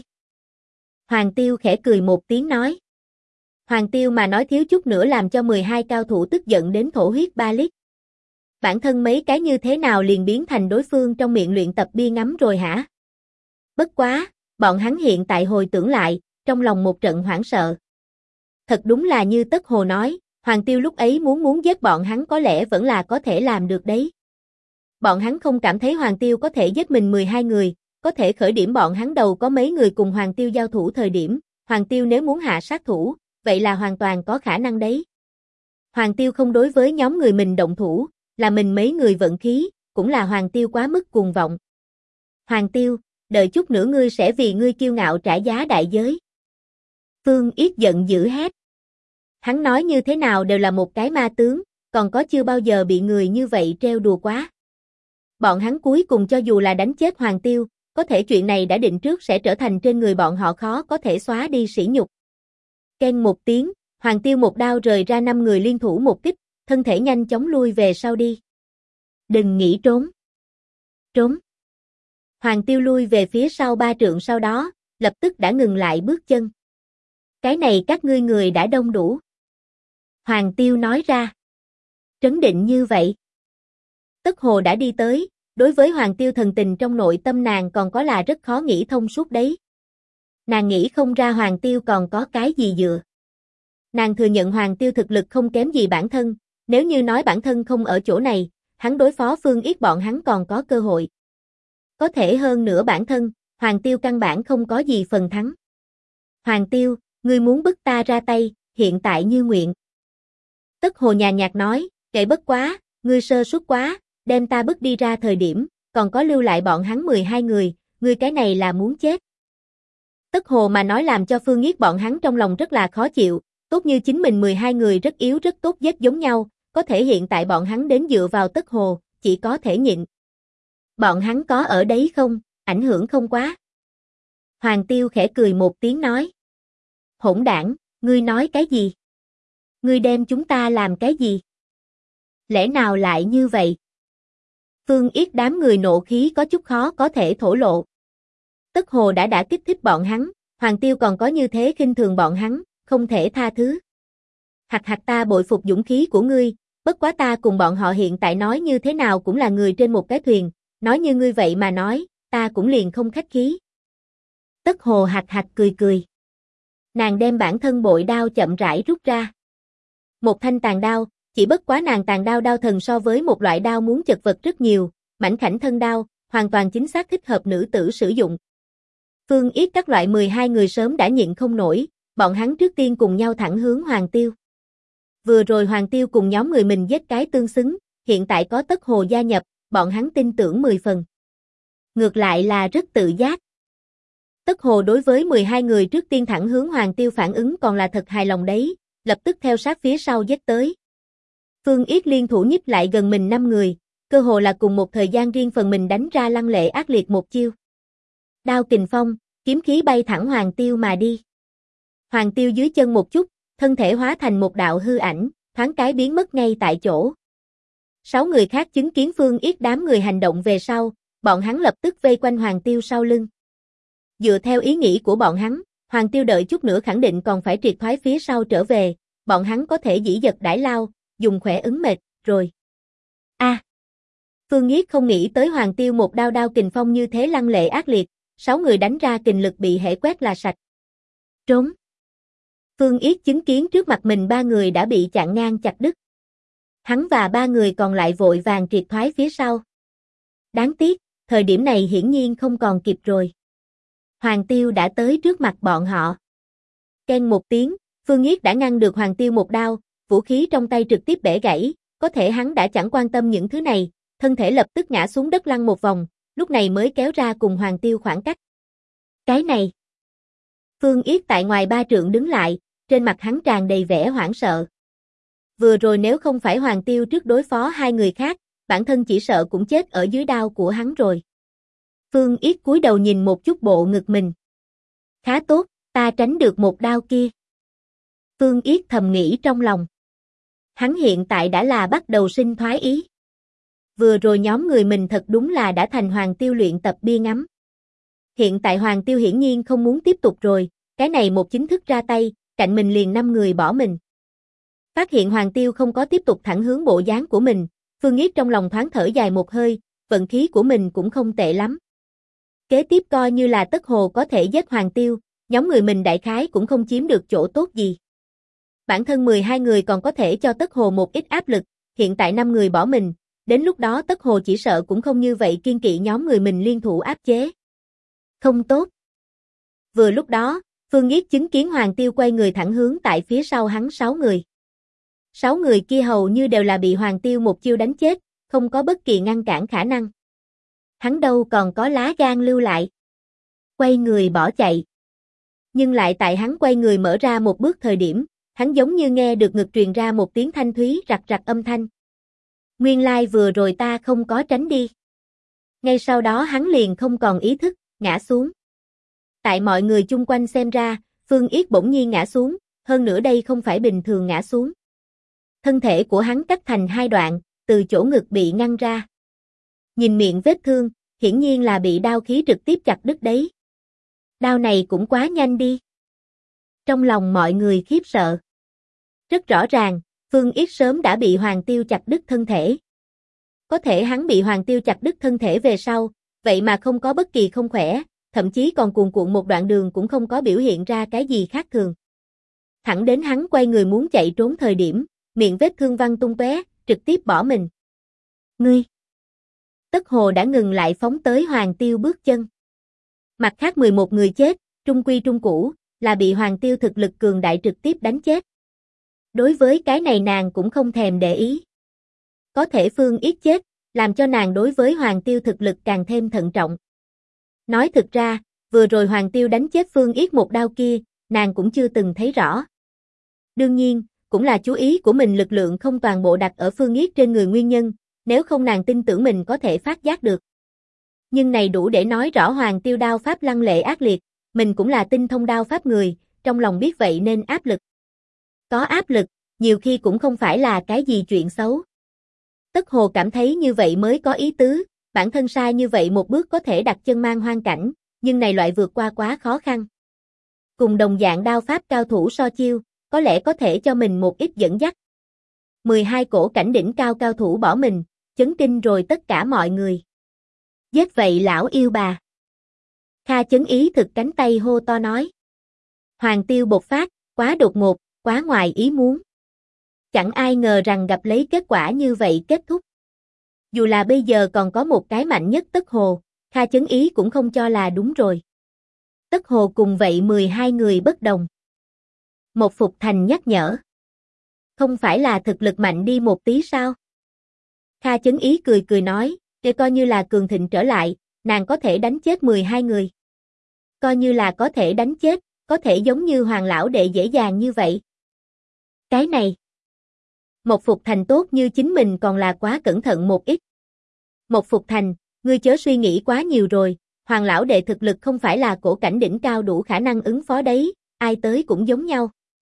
Speaker 1: Hoàng Tiêu khẽ cười một tiếng nói. Hoàng Tiêu mà nói thiếu chút nữa làm cho 12 cao thủ tức giận đến thổ huyết 3 lít. Bản thân mấy cái như thế nào liền biến thành đối phương trong miệng luyện tập bia ngắm rồi hả? Bất quá, bọn hắn hiện tại hồi tưởng lại, trong lòng một trận hoảng sợ. Thật đúng là như Tất Hồ nói, Hoàng Tiêu lúc ấy muốn giết bọn hắn có lẽ vẫn là có thể làm được đấy. Bọn hắn không cảm thấy Hoàng Tiêu có thể giết mình 12 người, có thể khởi điểm bọn hắn đầu có mấy người cùng Hoàng Tiêu giao thủ thời điểm, Hoàng Tiêu nếu muốn hạ sát thủ, vậy là hoàn toàn có khả năng đấy. Hoàng Tiêu không đối với nhóm người mình động thủ, là mình mấy người vận khí, cũng là Hoàng Tiêu quá mức cuồng vọng. Hoàng Tiêu, đợi chút nữa ngươi sẽ vì ngươi kiêu ngạo trả giá đại giới. Phương Yết giận dữ hét. Hắn nói như thế nào đều là một cái ma tướng, còn có chưa bao giờ bị người như vậy trêu đùa quá. Bọn hắn cuối cùng cho dù là đánh chết Hoàng Tiêu, có thể chuyện này đã định trước sẽ trở thành trên người bọn họ khó có thể xóa đi sỉ nhục. Keng một tiếng, Hoàng Tiêu một đao rời ra 5 người liên thủ một kích, thân thể nhanh chóng lui về sau đi. Đừng nghĩ trốn. Trốn. Hoàng Tiêu lui về phía sau 3 trượng sau đó, lập tức đã ngừng lại bước chân. Cái này các ngươi người đã đông đủ. Hoàng Tiêu nói ra. Trấn định như vậy. Tất Hồ đã đi tới, đối với Hoàng Tiêu thần tình trong nội tâm nàng còn có là rất khó nghĩ thông suốt đấy. Nàng nghĩ không ra Hoàng Tiêu còn có cái gì dựa. Nàng thừa nhận Hoàng Tiêu thực lực không kém gì bản thân, nếu như nói bản thân không ở chỗ này, hắn đối phó Phương Yết bọn hắn còn có cơ hội. Có thể hơn nữa bản thân, Hoàng Tiêu căn bản không có gì phần thắng. Hoàng Tiêu, ngươi muốn bức ta ra tay, hiện tại như nguyện. Tất Hồ nhàn nhạt nói, kệ bất quá, ngươi sơ suất quá, đem ta bức đi ra thời điểm, còn có lưu lại bọn hắn 12 người, ngươi cái này là muốn chết. Tất Hồ mà nói làm cho Phương Yết bọn hắn trong lòng rất là khó chịu, tốt như chính mình 12 người rất yếu rất tốt giết giống nhau, có thể hiện tại bọn hắn đến dựa vào Tất Hồ, chỉ có thể nhịn. Bọn hắn có ở đấy không, ảnh hưởng không quá. Hoàng Tiêu khẽ cười một tiếng nói. Hỗn đảng, ngươi nói cái gì? Ngươi đem chúng ta làm cái gì? Lẽ nào lại như vậy? Phương Yết đám người nộ khí có chút khó có thể thổ lộ. Tất Hồ đã kích thích bọn hắn, Hoàng Tiêu còn có như thế khinh thường bọn hắn, không thể tha thứ. Hạc hạc ta bội phục dũng khí của ngươi, bất quá ta cùng bọn họ hiện tại nói như thế nào cũng là người trên một cái thuyền, nói như ngươi vậy mà nói, ta cũng liền không khách khí. Tất Hồ hạc hạc cười cười. Nàng đem bản thân bội đao chậm rãi rút ra. Một thanh tàn đao, chỉ bất quá nàng tàn đao đao thần so với một loại đao muốn chật vật rất nhiều, mảnh khảnh thân đao, hoàn toàn chính xác thích hợp nữ tử sử dụng. Phương Yết các loại 12 người sớm đã nhịn không nổi, bọn hắn trước tiên cùng nhau thẳng hướng Hoàng Tiêu. Vừa rồi Hoàng Tiêu cùng nhóm người mình giết cái tương xứng, hiện tại có Tất Hồ gia nhập, bọn hắn tin tưởng 10 phần. Ngược lại là rất tự giác. Tất Hồ đối với 12 người trước tiên thẳng hướng Hoàng Tiêu phản ứng còn là thật hài lòng đấy, lập tức theo sát phía sau giết tới. Phương Yết liên thủ nhích lại gần mình 5 người, cơ hồ là cùng một thời gian riêng phần mình đánh ra lăng lệ ác liệt một chiêu. Đao kình phong, kiếm khí bay thẳng Hoàng Tiêu mà đi. Hoàng Tiêu dưới chân một chút, thân thể hóa thành một đạo hư ảnh, thoáng cái biến mất ngay tại chỗ. 6 người khác chứng kiến Phương Yết đám người hành động về sau, bọn hắn lập tức vây quanh Hoàng Tiêu sau lưng. Dựa theo ý nghĩ của bọn hắn, Hoàng Tiêu đợi chút nữa khẳng định còn phải triệt thoái phía sau trở về, bọn hắn có thể dĩ dật đãi lao, dùng khỏe ứng mệt, rồi. Phương Yết không nghĩ tới Hoàng Tiêu một đao kình phong như thế lăng lệ ác liệt, 6 người đánh ra kình lực bị hễ quét là sạch. Trốn. Phương Yết chứng kiến trước mặt mình 3 người đã bị chặn ngang chặt đứt. Hắn và 3 người còn lại vội vàng triệt thoái phía sau. Đáng tiếc, thời điểm này hiển nhiên không còn kịp rồi. Hoàng Tiêu đã tới trước mặt bọn họ. Keng một tiếng, Phương Yết đã ngăn được Hoàng Tiêu một đao, vũ khí trong tay trực tiếp bẻ gãy, có thể hắn đã chẳng quan tâm những thứ này, thân thể lập tức ngã xuống đất lăn một vòng, lúc này mới kéo ra cùng Hoàng Tiêu khoảng cách. Cái này. Phương Yết tại ngoài 3 trượng đứng lại, trên mặt hắn tràn đầy vẻ hoảng sợ. Vừa rồi nếu không phải Hoàng Tiêu trước đối phó 2 người khác, bản thân chỉ sợ cũng chết ở dưới đao của hắn rồi. Phương Yết cúi đầu nhìn một chút bộ ngực mình. Khá tốt, ta tránh được một đao kia. Phương Yết thầm nghĩ trong lòng. Hắn hiện tại đã là bắt đầu sinh thoái ý. Vừa rồi nhóm người mình thật đúng là đã thành Hoàng Tiêu luyện tập bia ngắm. Hiện tại Hoàng Tiêu hiển nhiên không muốn tiếp tục rồi, cái này một chính thức ra tay, cạnh mình liền 5 người bỏ mình. Phát hiện Hoàng Tiêu không có tiếp tục thẳng hướng bộ dáng của mình, Phương Yết trong lòng thoáng thở dài một hơi, vận khí của mình cũng không tệ lắm. Kế tiếp coi như là Tất Hồ có thể giết Hoàng Tiêu, nhóm người mình đại khái cũng không chiếm được chỗ tốt gì. Bản thân 12 người còn có thể cho Tất Hồ một ít áp lực, hiện tại 5 người bỏ mình, đến lúc đó Tất Hồ chỉ sợ cũng không như vậy kiên kỵ nhóm người mình liên thủ áp chế. Không tốt. Vừa lúc đó, Phương Yết chứng kiến Hoàng Tiêu quay người thẳng hướng tại phía sau hắn 6 người. 6 người kia hầu như đều là bị Hoàng Tiêu một chiêu đánh chết, không có bất kỳ ngăn cản khả năng. Hắn đâu còn có lá gan lưu lại. Quay người bỏ chạy. Nhưng lại tại hắn quay người mở ra một bước thời điểm, hắn giống như nghe được ngực truyền ra một tiếng thanh thúy rặt rặt âm thanh. Nguyên lai vừa rồi ta không có tránh đi. Ngay sau đó hắn liền không còn ý thức, ngã xuống. Tại mọi người chung quanh xem ra, Phương Yết bỗng nhiên ngã xuống, hơn nữa đây không phải bình thường ngã xuống. Thân thể của hắn cắt thành 2 đoạn, từ chỗ ngực bị ngăn ra. Nhìn miệng vết thương, hiển nhiên là bị đao khí trực tiếp chặt đứt đấy. Đao này cũng quá nhanh đi. Trong lòng mọi người khiếp sợ. Rất rõ ràng, Phương Yết sớm đã bị Hoàng Tiêu chặt đứt thân thể. Có thể hắn bị Hoàng Tiêu chặt đứt thân thể về sau, vậy mà không có bất kỳ không khỏe, thậm chí còn cuồn cuộn một đoạn đường cũng không có biểu hiện ra cái gì khác thường. Thẳng đến hắn quay người muốn chạy trốn thời điểm, miệng vết thương văng tung tóe, trực tiếp bỏ mình. Ngươi! Tất Hồ đã ngừng lại phóng tới Hoàng Tiêu bước chân. Mặt khác 11 người chết, trung quy trung cũ, là bị Hoàng Tiêu thực lực cường đại trực tiếp đánh chết. Đối với cái này nàng cũng không thèm để ý. Có thể Phương Yết chết, làm cho nàng đối với Hoàng Tiêu thực lực càng thêm thận trọng. Nói thực ra, vừa rồi Hoàng Tiêu đánh chết Phương Yết một đao kia, nàng cũng chưa từng thấy rõ. Đương nhiên, cũng là chú ý của mình lực lượng không toàn bộ đặt ở Phương Yết trên người nguyên nhân, nếu không nàng tin tưởng mình có thể phát giác được. Nhưng này đủ để nói rõ Hoàng Tiêu đao pháp lăng lệ ác liệt, mình cũng là tinh thông đao pháp người, trong lòng biết vậy nên áp lực. Có áp lực, nhiều khi cũng không phải là cái gì chuyện xấu. Tất Hồ cảm thấy như vậy mới có ý tứ, bản thân sai như vậy một bước có thể đặt chân mang hoang cảnh, nhưng này loại vượt qua quá khó khăn. Cùng đồng dạng đao pháp cao thủ so chiêu, có lẽ có thể cho mình một ít dẫn dắt. 12 cổ cảnh đỉnh cao cao thủ bỏ mình, chấn kinh rồi tất cả mọi người. Giết vậy lão yêu bà. Kha Chấn Ý thực cánh tay hô to nói. Hoàng Tiêu bộc phát, quá đột ngột, quá ngoài ý muốn. Chẳng ai ngờ rằng gặp lấy kết quả như vậy kết thúc. Dù là bây giờ còn có một cái mạnh nhất Tất Hồ, Kha Chấn Ý cũng không cho là đúng rồi. Tất Hồ cùng vậy 12 người bất đồng. Một Phục Thành nhắc nhở. Không phải là thực lực mạnh đi một tí sao? Kha Chấn Ý cười nói, để coi như là cường thịnh trở lại, nàng có thể đánh chết 12 người. coi như là có thể đánh chết, có thể giống như Hoàng lão đệ dễ dàng như vậy. Cái này, một Phục Thành tốt như chính mình còn là quá cẩn thận một ít. Một Phục Thành, ngươi chớ suy nghĩ quá nhiều rồi, Hoàng lão đệ thực lực không phải là cổ cảnh đỉnh cao đủ khả năng ứng phó đấy, ai tới cũng giống nhau.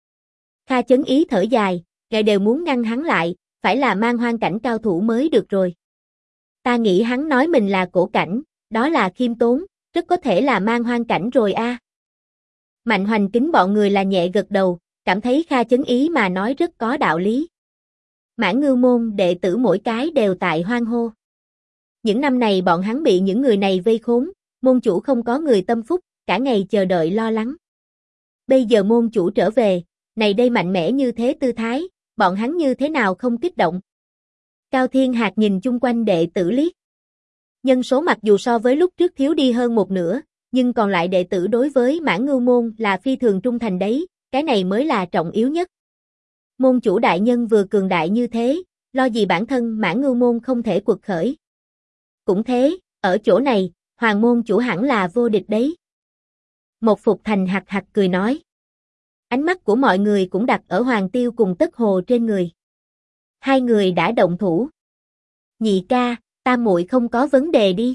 Speaker 1: Kha Chấn Ý thở dài, ngài đều muốn ngăn hắn lại, phải là mang hoang cảnh cao thủ mới được rồi. Ta nghĩ hắn nói mình là cổ cảnh, đó là khiêm tốn, rất có thể là mang hoang cảnh rồi a. Mạnh Hoành Kính bọn người là nhẹ gật đầu, cảm thấy Kha Chấn Ý mà nói rất có đạo lý. Mãn Ngưu môn đệ tử mỗi cái đều tại hoang hô. Những năm này bọn hắn bị những người này vây khốn, môn chủ không có người tâm phúc, cả ngày chờ đợi lo lắng. Bây giờ môn chủ trở về, này đây mạnh mẽ như thế tư thái, bọn hắn như thế nào không kích động. Cao Thiên Hạc nhìn chung quanh đệ tử liếc. Nhân số mặc dù so với lúc trước thiếu đi hơn một nửa, nhưng còn lại đệ tử đối với Mãn Ngưu môn là phi thường trung thành đấy, cái này mới là trọng yếu nhất. Môn chủ đại nhân vừa cường đại như thế, lo gì bản thân Mãn Ngưu môn không thể quật khởi. Cũng thế, ở chỗ này, Hoàng môn chủ hẳn là vô địch đấy. Một Phục Thành hạc hạc cười nói. Ánh mắt của mọi người cũng đặt ở Hoàng Tiêu cùng Tất Hồ trên người. Hai người đã động thủ. Nhị ca, tam muội không có vấn đề đi.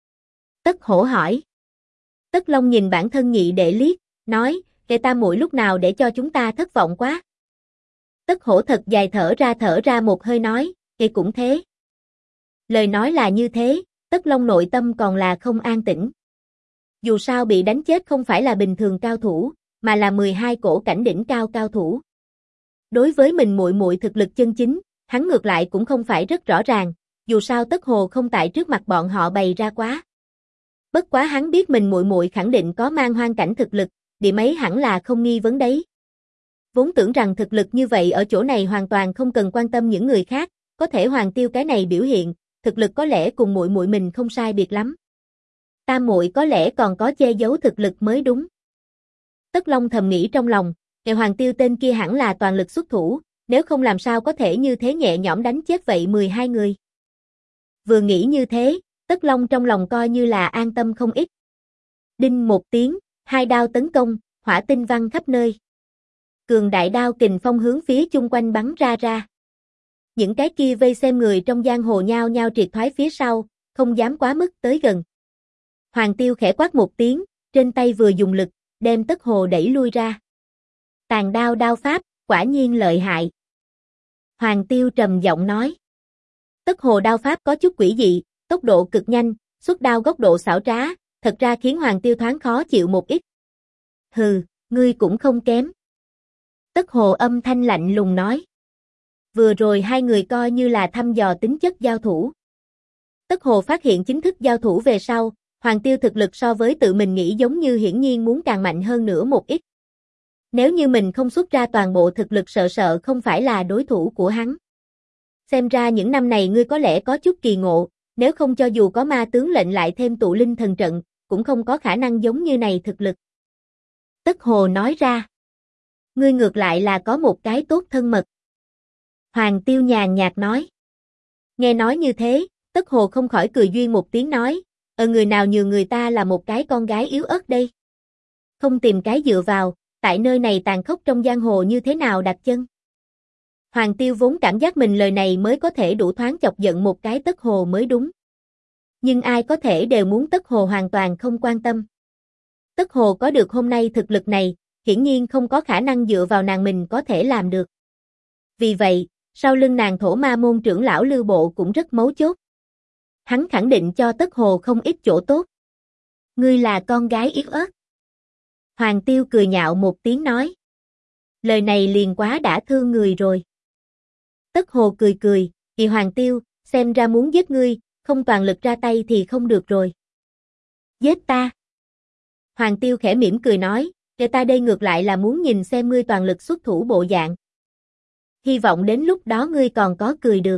Speaker 1: Tất Hổ hỏi. Tất Long nhìn bản thân nhị đệ liếc, nói, để tam muội lúc nào để cho chúng ta thất vọng quá. Tất Hổ thật dài thở ra một hơi nói, cũng thế. Lời nói là như thế, Tất Long nội tâm còn là không an tĩnh. Dù sao bị đánh chết không phải là bình thường cao thủ, mà là 12 cổ cảnh đỉnh cao cao thủ. Đối với mình muội muội thực lực chân chính, hắn ngược lại cũng không phải rất rõ ràng, dù sao Tất Hồ không tại trước mặt bọn họ bày ra quá. Bất quá hắn biết mình muội muội khẳng định có mang hoang cảnh thực lực, điểm ấy hẳn là không nghi vấn đấy. Vốn tưởng rằng thực lực như vậy ở chỗ này hoàn toàn không cần quan tâm những người khác, có thể Hoàng Tiêu cái này biểu hiện, thực lực có lẽ cùng muội muội mình không sai biệt lắm. Tam muội có lẽ còn có che giấu thực lực mới đúng. Tất Long thầm nghĩ trong lòng, kẻ Hoàng Tiêu tên kia hẳn là toàn lực xuất thủ, nếu không làm sao có thể như thế nhẹ nhõm đánh chết vậy 12 người. Vừa nghĩ như thế, Tất Long trong lòng coi như là an tâm không ít. Đinh một tiếng, hai đao tấn công, hỏa tinh văng khắp nơi. Cường đại đao kình phong hướng phía chung quanh bắn ra. Những cái kia vây xem người trong giang hồ nhao nhao triệt thoái phía sau, không dám quá mức tới gần. Hoàng Tiêu khẽ quát một tiếng, trên tay vừa dùng lực, đem Tất Hồ đẩy lui ra. Tàn đao đao pháp, quả nhiên lợi hại. Hoàng Tiêu trầm giọng nói. Tất Hồ đao pháp có chút quỷ dị, tốc độ cực nhanh, xuất đao góc độ xảo trá, thật ra khiến Hoàng Tiêu thoáng khó chịu một ít. Hừ, ngươi cũng không kém. Tất Hồ âm thanh lạnh lùng nói. Vừa rồi hai người coi như là thăm dò tính chất giao thủ. Tất Hồ phát hiện chính thức giao thủ về sau, Hoàng Tiêu thực lực so với tự mình nghĩ giống như hiển nhiên muốn càng mạnh hơn nữa một ít. Nếu như mình không xuất ra toàn bộ thực lực sợ không phải là đối thủ của hắn. Xem ra những năm này ngươi có lẽ có chút kỳ ngộ, nếu không cho dù có ma tướng lệnh lại thêm tụ linh thần trận, cũng không có khả năng giống như này thực lực. Tất Hồ nói ra. Ngươi ngược lại là có một cái tốt thân mật. Hoàng Tiêu nhàn nhạt nói. Nghe nói như thế, Tất Hồ không khỏi cười duyên một tiếng nói, người nào nhường người ta là một cái con gái yếu ớt đây. Không tìm cái dựa vào, tại nơi này tàn khốc trong giang hồ như thế nào đặt chân. Hoàng Tiêu vốn cảm giác mình lời này mới có thể đủ thoáng chọc giận một cái Tất Hồ mới đúng. Nhưng ai có thể đều muốn Tất Hồ hoàn toàn không quan tâm. Tất Hồ có được hôm nay thực lực này, hiển nhiên không có khả năng dựa vào nàng mình có thể làm được. Vì vậy, sau lưng nàng Thổ Ma môn trưởng lão Lưu Bộ cũng rất mấu chốt. Hắn khẳng định cho Tất Hồ không ít chỗ tốt. Ngươi là con gái yếu ớt. Hoàng Tiêu cười nhạo một tiếng nói. Lời này liền quá đã thương người rồi. Tất Hồ cười, thì Hoàng Tiêu, xem ra muốn giết ngươi, không toàn lực ra tay thì không được rồi. Giết ta. Hoàng Tiêu khẽ mỉm cười nói, để ta đây ngược lại là muốn nhìn xem ngươi toàn lực xuất thủ bộ dạng. Hy vọng đến lúc đó ngươi còn có cười được.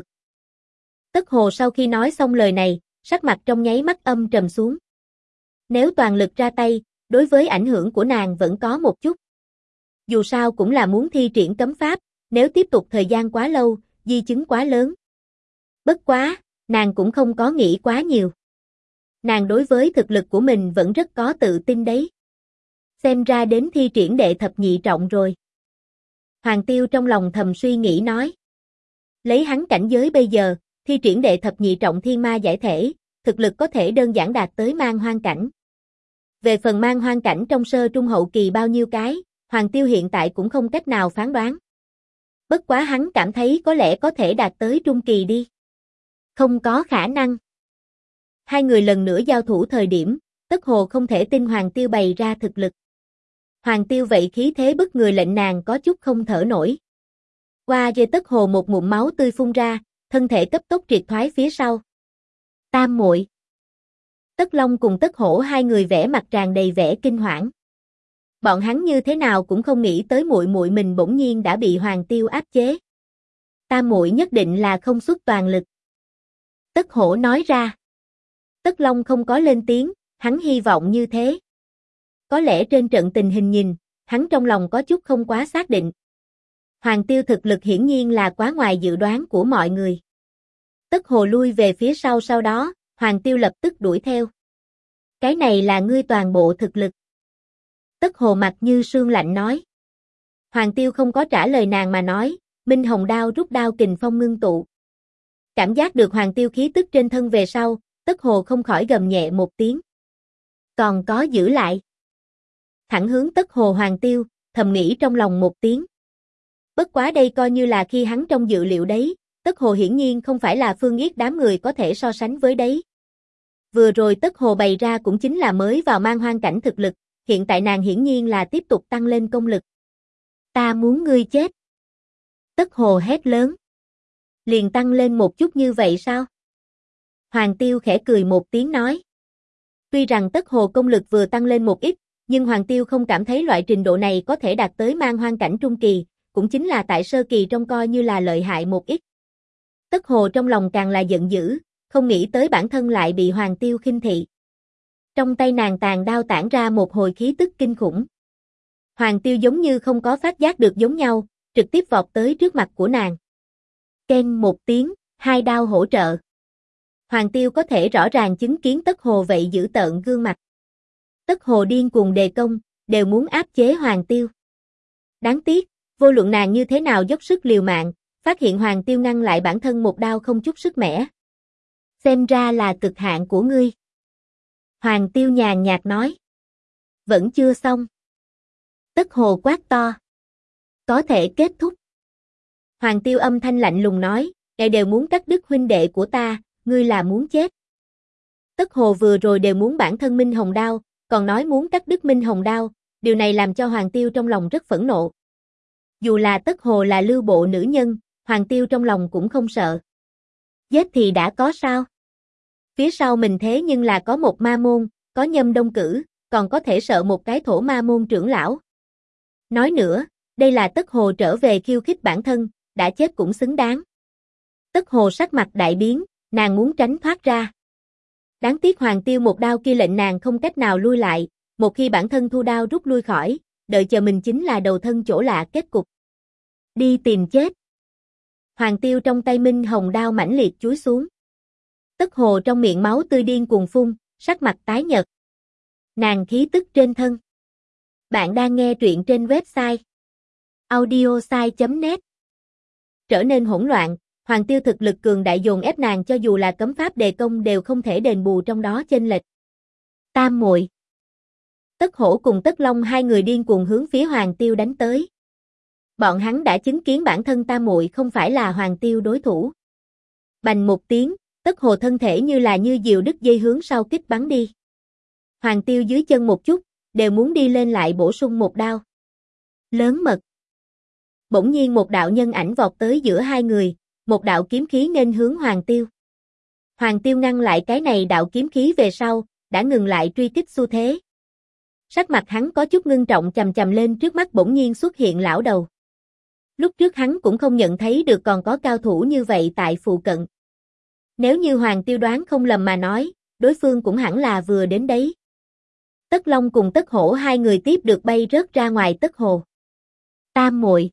Speaker 1: Tất Hồ sau khi nói xong lời này, sắc mặt trong nháy mắt âm trầm xuống. Nếu toàn lực ra tay, đối với ảnh hưởng của nàng vẫn có một chút. Dù sao cũng là muốn thi triển cấm pháp, nếu tiếp tục thời gian quá lâu, di chứng quá lớn. Bất quá, nàng cũng không có nghĩ quá nhiều. Nàng đối với thực lực của mình vẫn rất có tự tin đấy. Xem ra đến thi triển đệ thập nhị trọng rồi. Hoàng Tiêu trong lòng thầm suy nghĩ nói. Lấy hắn cảnh giới bây giờ, thi triển đệ thập nhị trọng thiên ma giải thể, thực lực có thể đơn giản đạt tới man hoang cảnh. Về phần man hoang cảnh trong sơ trung hậu kỳ bao nhiêu cái, Hoàng Tiêu hiện tại cũng không cách nào phán đoán. Bất quá hắn cảm thấy có lẽ có thể đạt tới trung kỳ đi. Không có khả năng. Hai người lần nữa giao thủ thời điểm, Tất Hồ không thể tin Hoàng Tiêu bày ra thực lực. Hoàng Tiêu vậy khí thế bức người lệnh nàng có chút không thở nổi. Qua dây Tất Hồ một ngụm máu tươi phun ra, thân thể cấp tốc triệt thoái phía sau. Tam muội. Tất Long cùng Tất Hổ hai người vẻ mặt tràn đầy vẻ kinh hoảng. Bọn hắn như thế nào cũng không nghĩ tới muội muội mình bỗng nhiên đã bị Hoàng Tiêu áp chế. Tam muội nhất định là không xuất toàn lực. Tất Hổ nói ra. Tất Long không có lên tiếng, hắn hy vọng như thế. Có lẽ trên trận tình hình nhìn, hắn trong lòng có chút không quá xác định. Hoàng Tiêu thực lực hiển nhiên là quá ngoài dự đoán của mọi người. Tất Hồ lui về phía sau đó, Hoàng Tiêu lập tức đuổi theo. Cái này là ngươi toàn bộ thực lực. Tất Hồ mặt như sương lạnh nói. Hoàng Tiêu không có trả lời nàng mà nói, Minh Hồng đao rút đao kình phong ngưng tụ. Cảm giác được Hoàng Tiêu khí tức trên thân về sau, Tất Hồ không khỏi gầm nhẹ một tiếng. Còn có giữ lại. Thẳng hướng Tất Hồ Hoàng Tiêu, thầm nghĩ trong lòng một tiếng. Bất quá đây coi như là khi hắn trong dự liệu đấy, Tất Hồ hiển nhiên không phải là Phương Yết đám người có thể so sánh với đấy. Vừa rồi Tất Hồ bày ra cũng chính là mới vào man hoang cảnh thực lực, hiện tại nàng hiển nhiên là tiếp tục tăng lên công lực. Ta muốn ngươi chết. Tất Hồ hét lớn. Liền tăng lên một chút như vậy sao? Hoàng Tiêu khẽ cười một tiếng nói. Tuy rằng Tất Hồ công lực vừa tăng lên một ít, nhưng Hoàng Tiêu không cảm thấy loại trình độ này có thể đạt tới man hoang cảnh trung kỳ, cũng chính là tại sơ kỳ trông coi như là lợi hại một ít. Tất Hồ trong lòng càng là giận dữ, không nghĩ tới bản thân lại bị Hoàng Tiêu khinh thị. Trong tay nàng tàn đao tản ra một hồi khí tức kinh khủng. Hoàng Tiêu giống như không có phát giác được giống nhau, trực tiếp vọt tới trước mặt của nàng. Keng một tiếng, hai đao hỗ trợ. Hoàng Tiêu có thể rõ ràng chứng kiến Tất Hồ vậy dữ tợn gương mặt. Tất Hồ điên cuồng đề công, đều muốn áp chế Hoàng Tiêu. Đáng tiếc, vô luận nàng như thế nào dốc sức liều mạng, phát hiện Hoàng Tiêu ngăn lại bản thân một đao không chút sức mẻ. Xem ra là cực hạn của ngươi. Hoàng Tiêu nhàn nhạt nói. Vẫn chưa xong. Tất Hồ quát to. Có thể kết thúc. Hoàng Tiêu âm thanh lạnh lùng nói, ngài đều muốn cắt đứt huynh đệ của ta, ngươi là muốn chết. Tất Hồ vừa rồi đều muốn bản thân Minh Hồng đao, còn nói muốn cắt đứt Minh Hồng đao, điều này làm cho Hoàng Tiêu trong lòng rất phẫn nộ. Dù là Tất Hồ là lưu bộ nữ nhân, Hoàng Tiêu trong lòng cũng không sợ. Giết thì đã có sao? Phía sau mình thế nhưng là có một ma môn, có Nhâm Đông Cử, còn có thể sợ một cái thổ ma môn trưởng lão. Nói nữa, đây là Tất Hồ trở về khiêu khích bản thân, đã chết cũng xứng đáng. Tất Hồ sắc mặt đại biến, nàng muốn tránh thoát ra. Đáng tiếc Hoàng Tiêu một đao kia lệnh nàng không cách nào lui lại, một khi bản thân thu đao rút lui khỏi, đợi chờ mình chính là đầu thân chỗ lạ kết cục. Đi tìm chết. Hoàng Tiêu trong tay Minh Hồng đao mãnh liệt chúi xuống. Tất Hồ trong miệng máu tươi điên cuồng phun, sắc mặt tái nhợt. Nàng khí tức trên thân. Bạn đang nghe truyện trên website audiosai.net. Trở nên hỗn loạn, Hoàng Tiêu thực lực cường đại dồn ép nàng cho dù là cấm pháp đề công đều không thể đền bù trong đó chênh lệch. Tam muội. Tất Hổ cùng Tất Long hai người điên cuồng hướng phía Hoàng Tiêu đánh tới. Bọn hắn đã chứng kiến bản thân Tam muội không phải là Hoàng Tiêu đối thủ. Bành một tiếng, Tất Hồ thân thể như là như diều đứt dây hướng sau kích bắn đi. Hoàng Tiêu dưới chân một chút, đều muốn đi lên lại bổ sung một đao. Lớn mật. Bỗng nhiên một đạo nhân ảnh vọt tới giữa hai người, một đạo kiếm khí nghênh hướng Hoàng Tiêu. Hoàng Tiêu ngăn lại cái này đạo kiếm khí về sau, đã ngừng lại truy kích xu thế. Sắc mặt hắn có chút ngưng trọng chầm chầm lên, trước mắt bỗng nhiên xuất hiện lão đầu. Lúc trước hắn cũng không nhận thấy được còn có cao thủ như vậy tại phụ cận. Nếu như Hoàng Tiêu đoán không lầm mà nói, đối phương cũng hẳn là vừa đến đấy. Tất Long cùng Tất Hổ hai người tiếp được bay rớt ra ngoài Tất Hồ. Tam muội.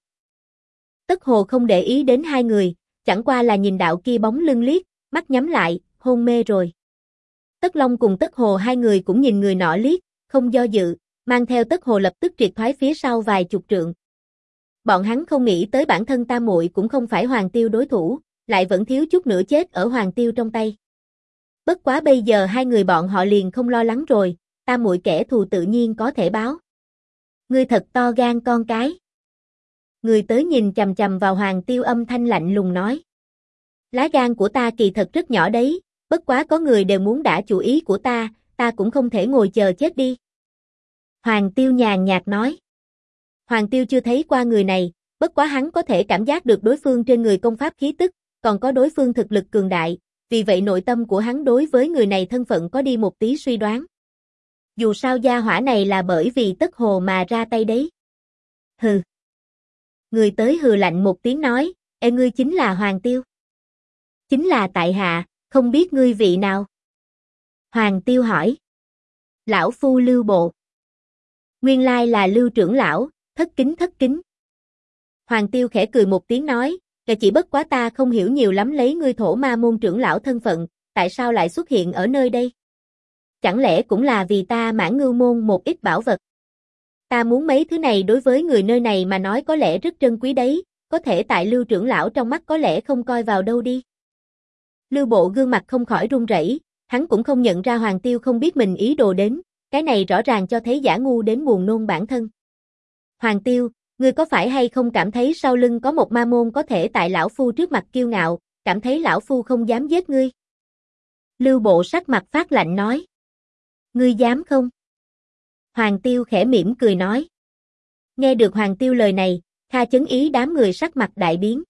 Speaker 1: Tất Hồ không để ý đến hai người, chẳng qua là nhìn đạo kia bóng lưng liếc, mắt nhắm lại, hôn mê rồi. Tất Long cùng Tất Hồ hai người cũng nhìn người nọ liếc, không do dự, mang theo Tất Hồ lập tức triệt thoái phía sau vài chục trượng. Bọn hắn không nghĩ tới bản thân Tam muội cũng không phải Hoàng Tiêu đối thủ, lại vẫn thiếu chút nữa chết ở Hoàng Tiêu trong tay. Bất quá bây giờ hai người bọn họ liền không lo lắng rồi, Tam muội kẻ thù tự nhiên có thể báo. Ngươi thật to gan con cái. Người tới nhìn chằm chằm vào Hoàng Tiêu âm thanh lạnh lùng nói. Lá gan của ta kỳ thật rất nhỏ đấy, bất quá có người đều muốn đả chủ ý của ta cũng không thể ngồi chờ chết đi. Hoàng Tiêu nhàn nhạt nói. Hoàng Tiêu chưa thấy qua người này, bất quá hắn có thể cảm giác được đối phương trên người công pháp khí tức, còn có đối phương thực lực cường đại, vì vậy nội tâm của hắn đối với người này thân phận có đi một tí suy đoán. Dù sao gia hỏa này là bởi vì Tất Hồ mà ra tay đấy. Hừ. Người tới hừ lạnh một tiếng nói, ê ngươi chính là Hoàng Tiêu. Chính là tại hạ, không biết ngươi vị nào. Hoàng Tiêu hỏi. Lão phu Lưu Bộ. Nguyên lai là Lưu trưởng lão, thất kính. Hoàng Tiêu khẽ cười một tiếng nói, chỉ bất quá ta không hiểu nhiều lắm lấy ngươi Thổ Ma môn trưởng lão thân phận, tại sao lại xuất hiện ở nơi đây? Chẳng lẽ cũng là vì ta Mãn Ngưu môn một ít bảo vật? Ta muốn mấy thứ này đối với người nơi này mà nói có lẽ rất trân quý đấy, có thể tại Lưu trưởng lão trong mắt có lẽ không coi vào đâu đi. Lưu Bộ gương mặt không khỏi run rẩy, hắn cũng không nhận ra Hoàng Tiêu không biết mình ý đồ đến, cái này rõ ràng cho thấy giả ngu đến buồn nôn bản thân. Hoàng Tiêu, ngươi có phải hay không cảm thấy sau lưng có một ma môn có thể tại lão phu trước mặt kiêu ngạo, cảm thấy lão phu không dám giết ngươi? Lưu Bộ sắc mặt phát lạnh nói. Ngươi dám không? Hoàng Tiêu khẽ mỉm cười nói. Nghe được Hoàng Tiêu lời này, Kha Chấn Ý đám người sắc mặt đại biến.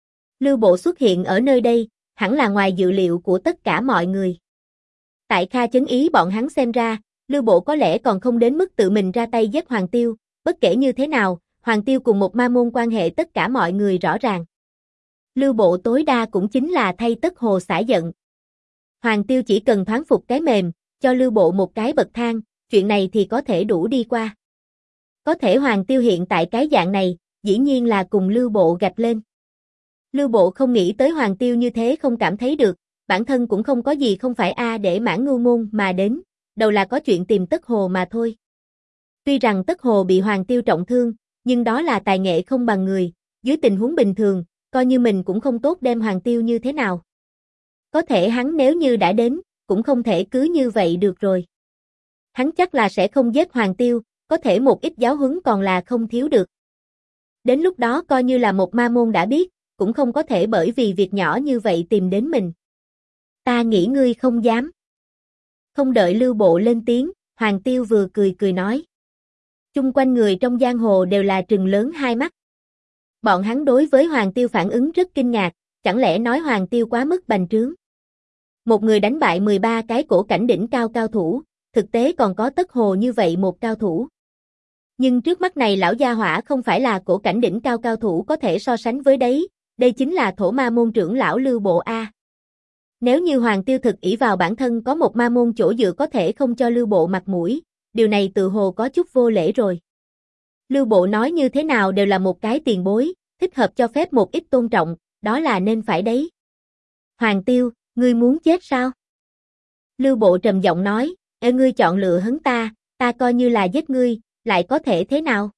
Speaker 1: Lưu Bộ xuất hiện ở nơi đây, hẳn là ngoài dự liệu của tất cả mọi người. Tại Kha Chấn Ý bọn hắn xem ra, Lưu Bộ có lẽ còn không đến mức tự mình ra tay giết Hoàng Tiêu, bất kể như thế nào, Hoàng Tiêu cùng một ma môn quan hệ tất cả mọi người rõ ràng. Lưu Bộ tối đa cũng chính là thay Tất Hồ xả giận. Hoàng Tiêu chỉ cần thoáng phục cái mềm, cho Lưu Bộ một cái bậc thang, chuyện này thì có thể đủ đi qua. Có thể Hoàng Tiêu hiện tại cái dạng này, dĩ nhiên là cùng Lưu Bộ gạch lên. Lưu Bộ không nghĩ tới Hoàng Tiêu như thế không cảm thấy được, bản thân cũng không có gì không phải để Mãn Ngưu môn mà đến, đầu là có chuyện tìm Tất Hồ mà thôi. Tuy rằng Tất Hồ bị Hoàng Tiêu trọng thương, nhưng đó là tài nghệ không bằng người, dưới tình huống bình thường, coi như mình cũng không tốt đem Hoàng Tiêu như thế nào. Có thể hắn nếu như đã đến, cũng không thể cứ như vậy được rồi. Hắn chắc là sẽ không giết Hoàng Tiêu, có thể một ít giáo huấn còn là không thiếu được. Đến lúc đó coi như là một ma môn đã biết, cũng không có thể bởi vì việc nhỏ như vậy tìm đến mình. Ta nghĩ ngươi không dám. Không đợi Lưu Bộ lên tiếng, Hoàng Tiêu vừa cười nói. Chung quanh người trong giang hồ đều là trừng lớn hai mắt. Bọn hắn đối với Hoàng Tiêu phản ứng rất kinh ngạc, chẳng lẽ nói Hoàng Tiêu quá mức bành trướng. Một người đánh bại 13 cái cổ cảnh đỉnh cao cao thủ, thực tế còn có Tất Hồ như vậy một cao thủ. Nhưng trước mắt này lão gia hỏa không phải là cổ cảnh đỉnh cao cao thủ có thể so sánh với đấy, đây chính là Thổ Ma môn trưởng lão Lưu Bộ A. Nếu như Hoàng Tiêu thực ỷ vào bản thân có một ma môn chỗ dựa có thể không cho Lưu Bộ mặt mũi, điều này tự hồ có chút vô lễ rồi. Lưu Bộ nói như thế nào đều là một cái tiền bối, thích hợp cho phép một ít tôn trọng, đó là nên phải đấy. Hoàng Tiêu, ngươi muốn chết sao? Lưu Bộ trầm giọng nói, ngươi chọn lựa hấn ta coi như là giết ngươi, lại có thể thế nào?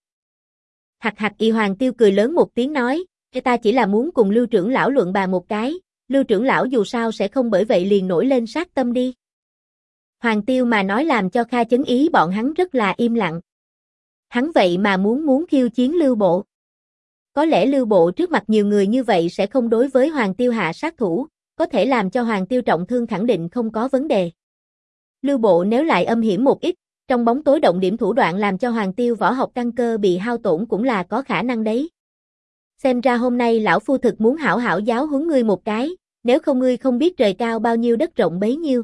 Speaker 1: Hạc y Hoàng Tiêu cười lớn một tiếng nói, ta chỉ là muốn cùng Lưu trưởng lão luận bàn một cái, Lưu trưởng lão dù sao sẽ không bởi vậy liền nổi lên sát tâm đi. Hoàng Tiêu mà nói làm cho Kha Chấn Ý bọn hắn rất là im lặng. Hắn vậy mà muốn khiêu chiến Lưu Bộ. Có lẽ Lưu Bộ trước mặt nhiều người như vậy sẽ không đối với Hoàng Tiêu hạ sát thủ, có thể làm cho Hoàng Tiêu trọng thương khẳng định không có vấn đề. Lưu Bộ nếu lại âm hiểm một ít, trong bóng tối động điểm thủ đoạn làm cho Hoàng Tiêu võ học căn cơ bị hao tổn cũng là có khả năng đấy. Xem ra hôm nay lão phu thực muốn hảo hảo giáo huấn ngươi một cái, nếu không ngươi không biết trời cao bao nhiêu đất rộng bấy nhiêu.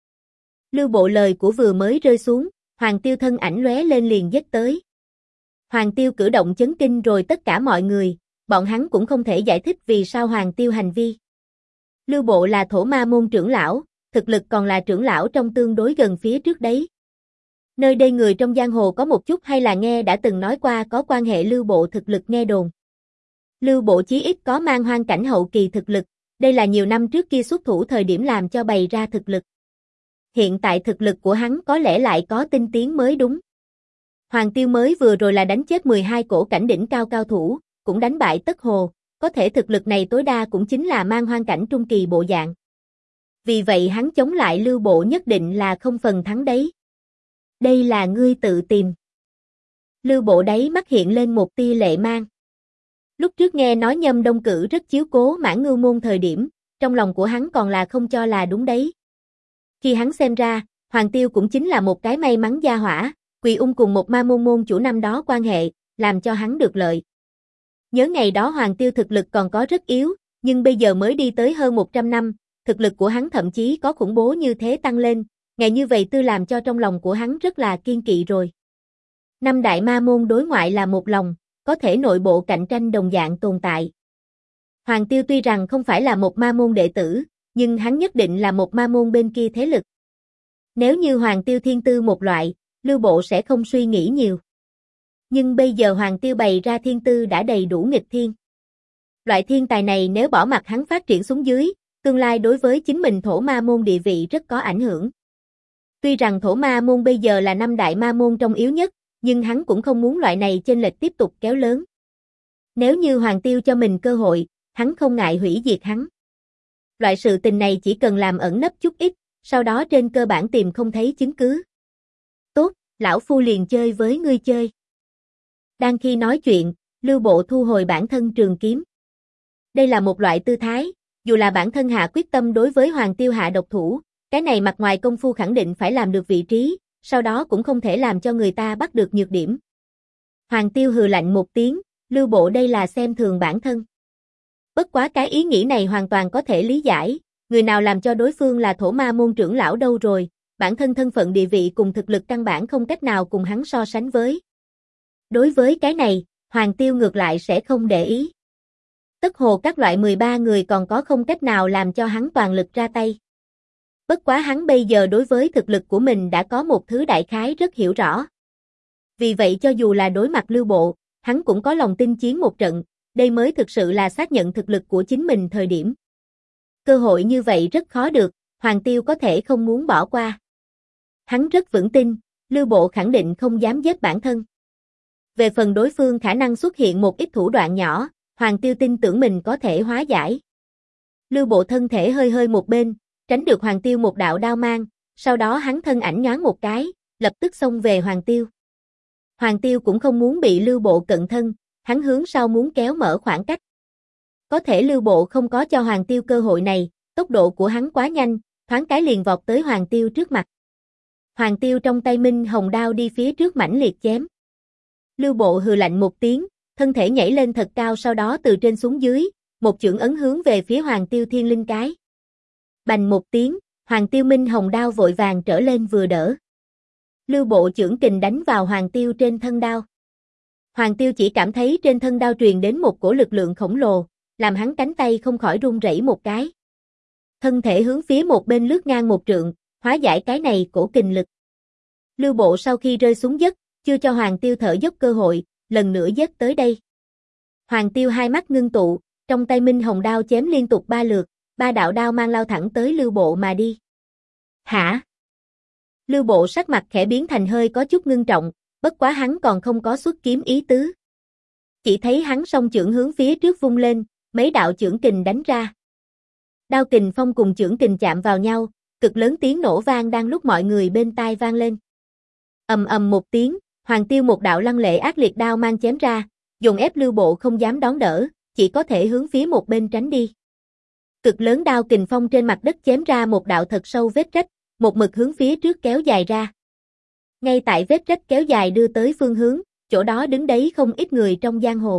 Speaker 1: Lưu Bộ lời của vừa mới rơi xuống, Hoàng Tiêu thân ảnh lóe lên liền giết tới. Hoàng Tiêu cử động chấn kinh rồi tất cả mọi người, bọn hắn cũng không thể giải thích vì sao Hoàng Tiêu hành vi. Lưu Bộ là Thổ Ma môn trưởng lão, thực lực còn là trưởng lão trong tương đối gần phía trước đấy. Nơi đây người trong giang hồ có một chút hay là nghe đã từng nói qua có quan hệ Lưu Bộ thực lực nghe đồn. Lưu Bộ chí ít có mang hoang cảnh hậu kỳ thực lực, đây là nhiều năm trước kia xuất thủ thời điểm làm cho bày ra thực lực. Hiện tại thực lực của hắn có lẽ lại có tinh tiến mới đúng. Hoàng Tiêu mới vừa rồi là đánh chết 12 cổ cảnh đỉnh cao cao thủ, cũng đánh bại Tất Hồ, có thể thực lực này tối đa cũng chính là mang hoang cảnh trung kỳ bộ dạng. Vì vậy hắn chống lại Lưu Bộ nhất định là không phần thắng đấy. Đây là ngươi tự tìm. Lưu Bộ đáy mắt hiện lên một tia lệ mang. Lúc trước nghe nói Nhâm Đông Cử rất chiếu cố Mãn Ngưu môn thời điểm, trong lòng của hắn còn là không cho là đúng đấy. Khi hắn xem ra, Hoàng Tiêu cũng chính là một cái may mắn gia hỏa, Quỳ Ung cùng một ma môn môn chủ năm đó quan hệ, làm cho hắn được lợi. Nhớ ngày đó Hoàng Tiêu thực lực còn có rất yếu, nhưng bây giờ mới đi tới hơn 100 năm, thực lực của hắn thậm chí có khủng bố như thế tăng lên, ngày như vậy tư làm cho trong lòng của hắn rất là kiên kỵ rồi. Năm đại ma môn đối ngoại là một lòng, có thể nội bộ cạnh tranh đồng dạng tồn tại. Hoàng Tiêu tuy rằng không phải là một ma môn đệ tử, nhưng hắn nhất định là một ma môn bên kia thế lực. Nếu như Hoàng Tiêu thiên tư một loại, Lưu Bộ sẽ không suy nghĩ nhiều. Nhưng bây giờ Hoàng Tiêu bày ra thiên tư đã đầy đủ nghịch thiên. Loại thiên tài này nếu bỏ mặc hắn phát triển xuống dưới, tương lai đối với chính mình thổ ma môn địa vị rất có ảnh hưởng. Tuy rằng thổ ma môn bây giờ là năm đại ma môn trong yếu nhất, nhưng hắn cũng không muốn loại này chênh lệch tiếp tục kéo lớn. Nếu như Hoàng Tiêu cho mình cơ hội, hắn không ngại hủy diệt hắn. Loại sự tình này chỉ cần làm ẩn nấp chút ít, sau đó trên cơ bản tìm không thấy chứng cứ. Tốt, lão phu liền chơi với ngươi chơi. Đang khi nói chuyện, Lưu Bộ thu hồi bản thân trường kiếm. Đây là một loại tư thái, dù là bản thân hạ quyết tâm đối với Hoàng Tiêu hạ độc thủ, cái này mặt ngoài công phu khẳng định phải làm được vị trí, sau đó cũng không thể làm cho người ta bắt được nhược điểm. Hoàng Tiêu hừ lạnh một tiếng, Lưu Bộ đây là xem thường bản thân. Bất quá cái ý nghĩ này hoàn toàn có thể lý giải, người nào làm cho đối phương là thổ ma môn trưởng lão đâu rồi, bản thân thân phận địa vị cùng thực lực căn bản không cách nào cùng hắn so sánh với. Đối với cái này, Hoàng Tiêu ngược lại sẽ không để ý. Tất Hồ các loại 13 người còn có không cách nào làm cho hắn toàn lực ra tay. Bất quá hắn bây giờ đối với thực lực của mình đã có một thứ đại khái rất hiểu rõ. Vì vậy cho dù là đối mặt Lưu Bộ, hắn cũng có lòng tin chiến một trận, đây mới thực sự là xác nhận thực lực của chính mình thời điểm. Cơ hội như vậy rất khó được, Hoàng Tiêu có thể không muốn bỏ qua. Hắn rất vững tin, Lưu Bộ khẳng định không dám giết bản thân. Về phần đối phương khả năng xuất hiện một ít thủ đoạn nhỏ, Hoàng Tiêu tin tưởng mình có thể hóa giải. Lưu Bộ thân thể hơi hơi một bên, tránh được Hoàng Tiêu một đạo đao mang, sau đó hắn thân ảnh nhoáng một cái, lập tức xông về Hoàng Tiêu. Hoàng Tiêu cũng không muốn bị Lưu Bộ cận thân, hắn hướng sau muốn kéo mở khoảng cách. Có thể Lưu Bộ không có cho Hoàng Tiêu cơ hội này, tốc độ của hắn quá nhanh, thoáng cái liền vọt tới Hoàng Tiêu trước mặt. Hoàng Tiêu trong tay minh hồng đao đi phía trước mãnh liệt chém. Lưu Bộ hừ lạnh một tiếng, thân thể nhảy lên thật cao sau đó từ trên xuống dưới, một chưởng ấn hướng về phía Hoàng Tiêu thiên linh cái. Bành một tiếng, Hoàng Tiêu minh hồng đao vội vàng trở lên vừa đỡ. Lưu Bộ chưởng kình đánh vào Hoàng Tiêu trên thân đao. Hoàng Tiêu chỉ cảm thấy trên thân đao truyền đến một cổ lực lượng khổng lồ, làm hắn cánh tay không khỏi run rẩy một cái. Thân thể hướng phía một bên lướt ngang một trượng, hóa giải cái này cổ kình lực. Lưu Bộ sau khi rơi xuống dốc, chưa cho Hoàng Tiêu thở dốc cơ hội, lần nữa giết tới đây. Hoàng Tiêu hai mắt ngưng tụ, trong tay minh hồng đao chém liên tục 3 lượt, 3 đạo đao mang lao thẳng tới Lưu Bộ mà đi. Hả? Lưu Bộ sắc mặt khẽ biến thành hơi có chút ngưng trọng, bất quá hắn còn không có xuất kiếm ý tứ. Chỉ thấy hắn song chưởng hướng phía trước vung lên, mấy đạo chưởng kình đánh ra. Đao kình phong cùng chưởng kình chạm vào nhau, cực lớn tiếng nổ vang đang lúc mọi người bên tai vang lên. Ầm ầm một tiếng, Hoàng Tiêu một đạo lăng lệ ác liệt đao mang chém ra, dồn ép Lưu Bộ không dám đón đỡ, chỉ có thể hướng phía một bên tránh đi. Cực lớn đao kình phong trên mặt đất chém ra một đạo thật sâu vết rách, một mực hướng phía trước kéo dài ra. Ngay tại vết rách kéo dài đưa tới phương hướng, chỗ đó đứng đấy không ít người trong giang hồ.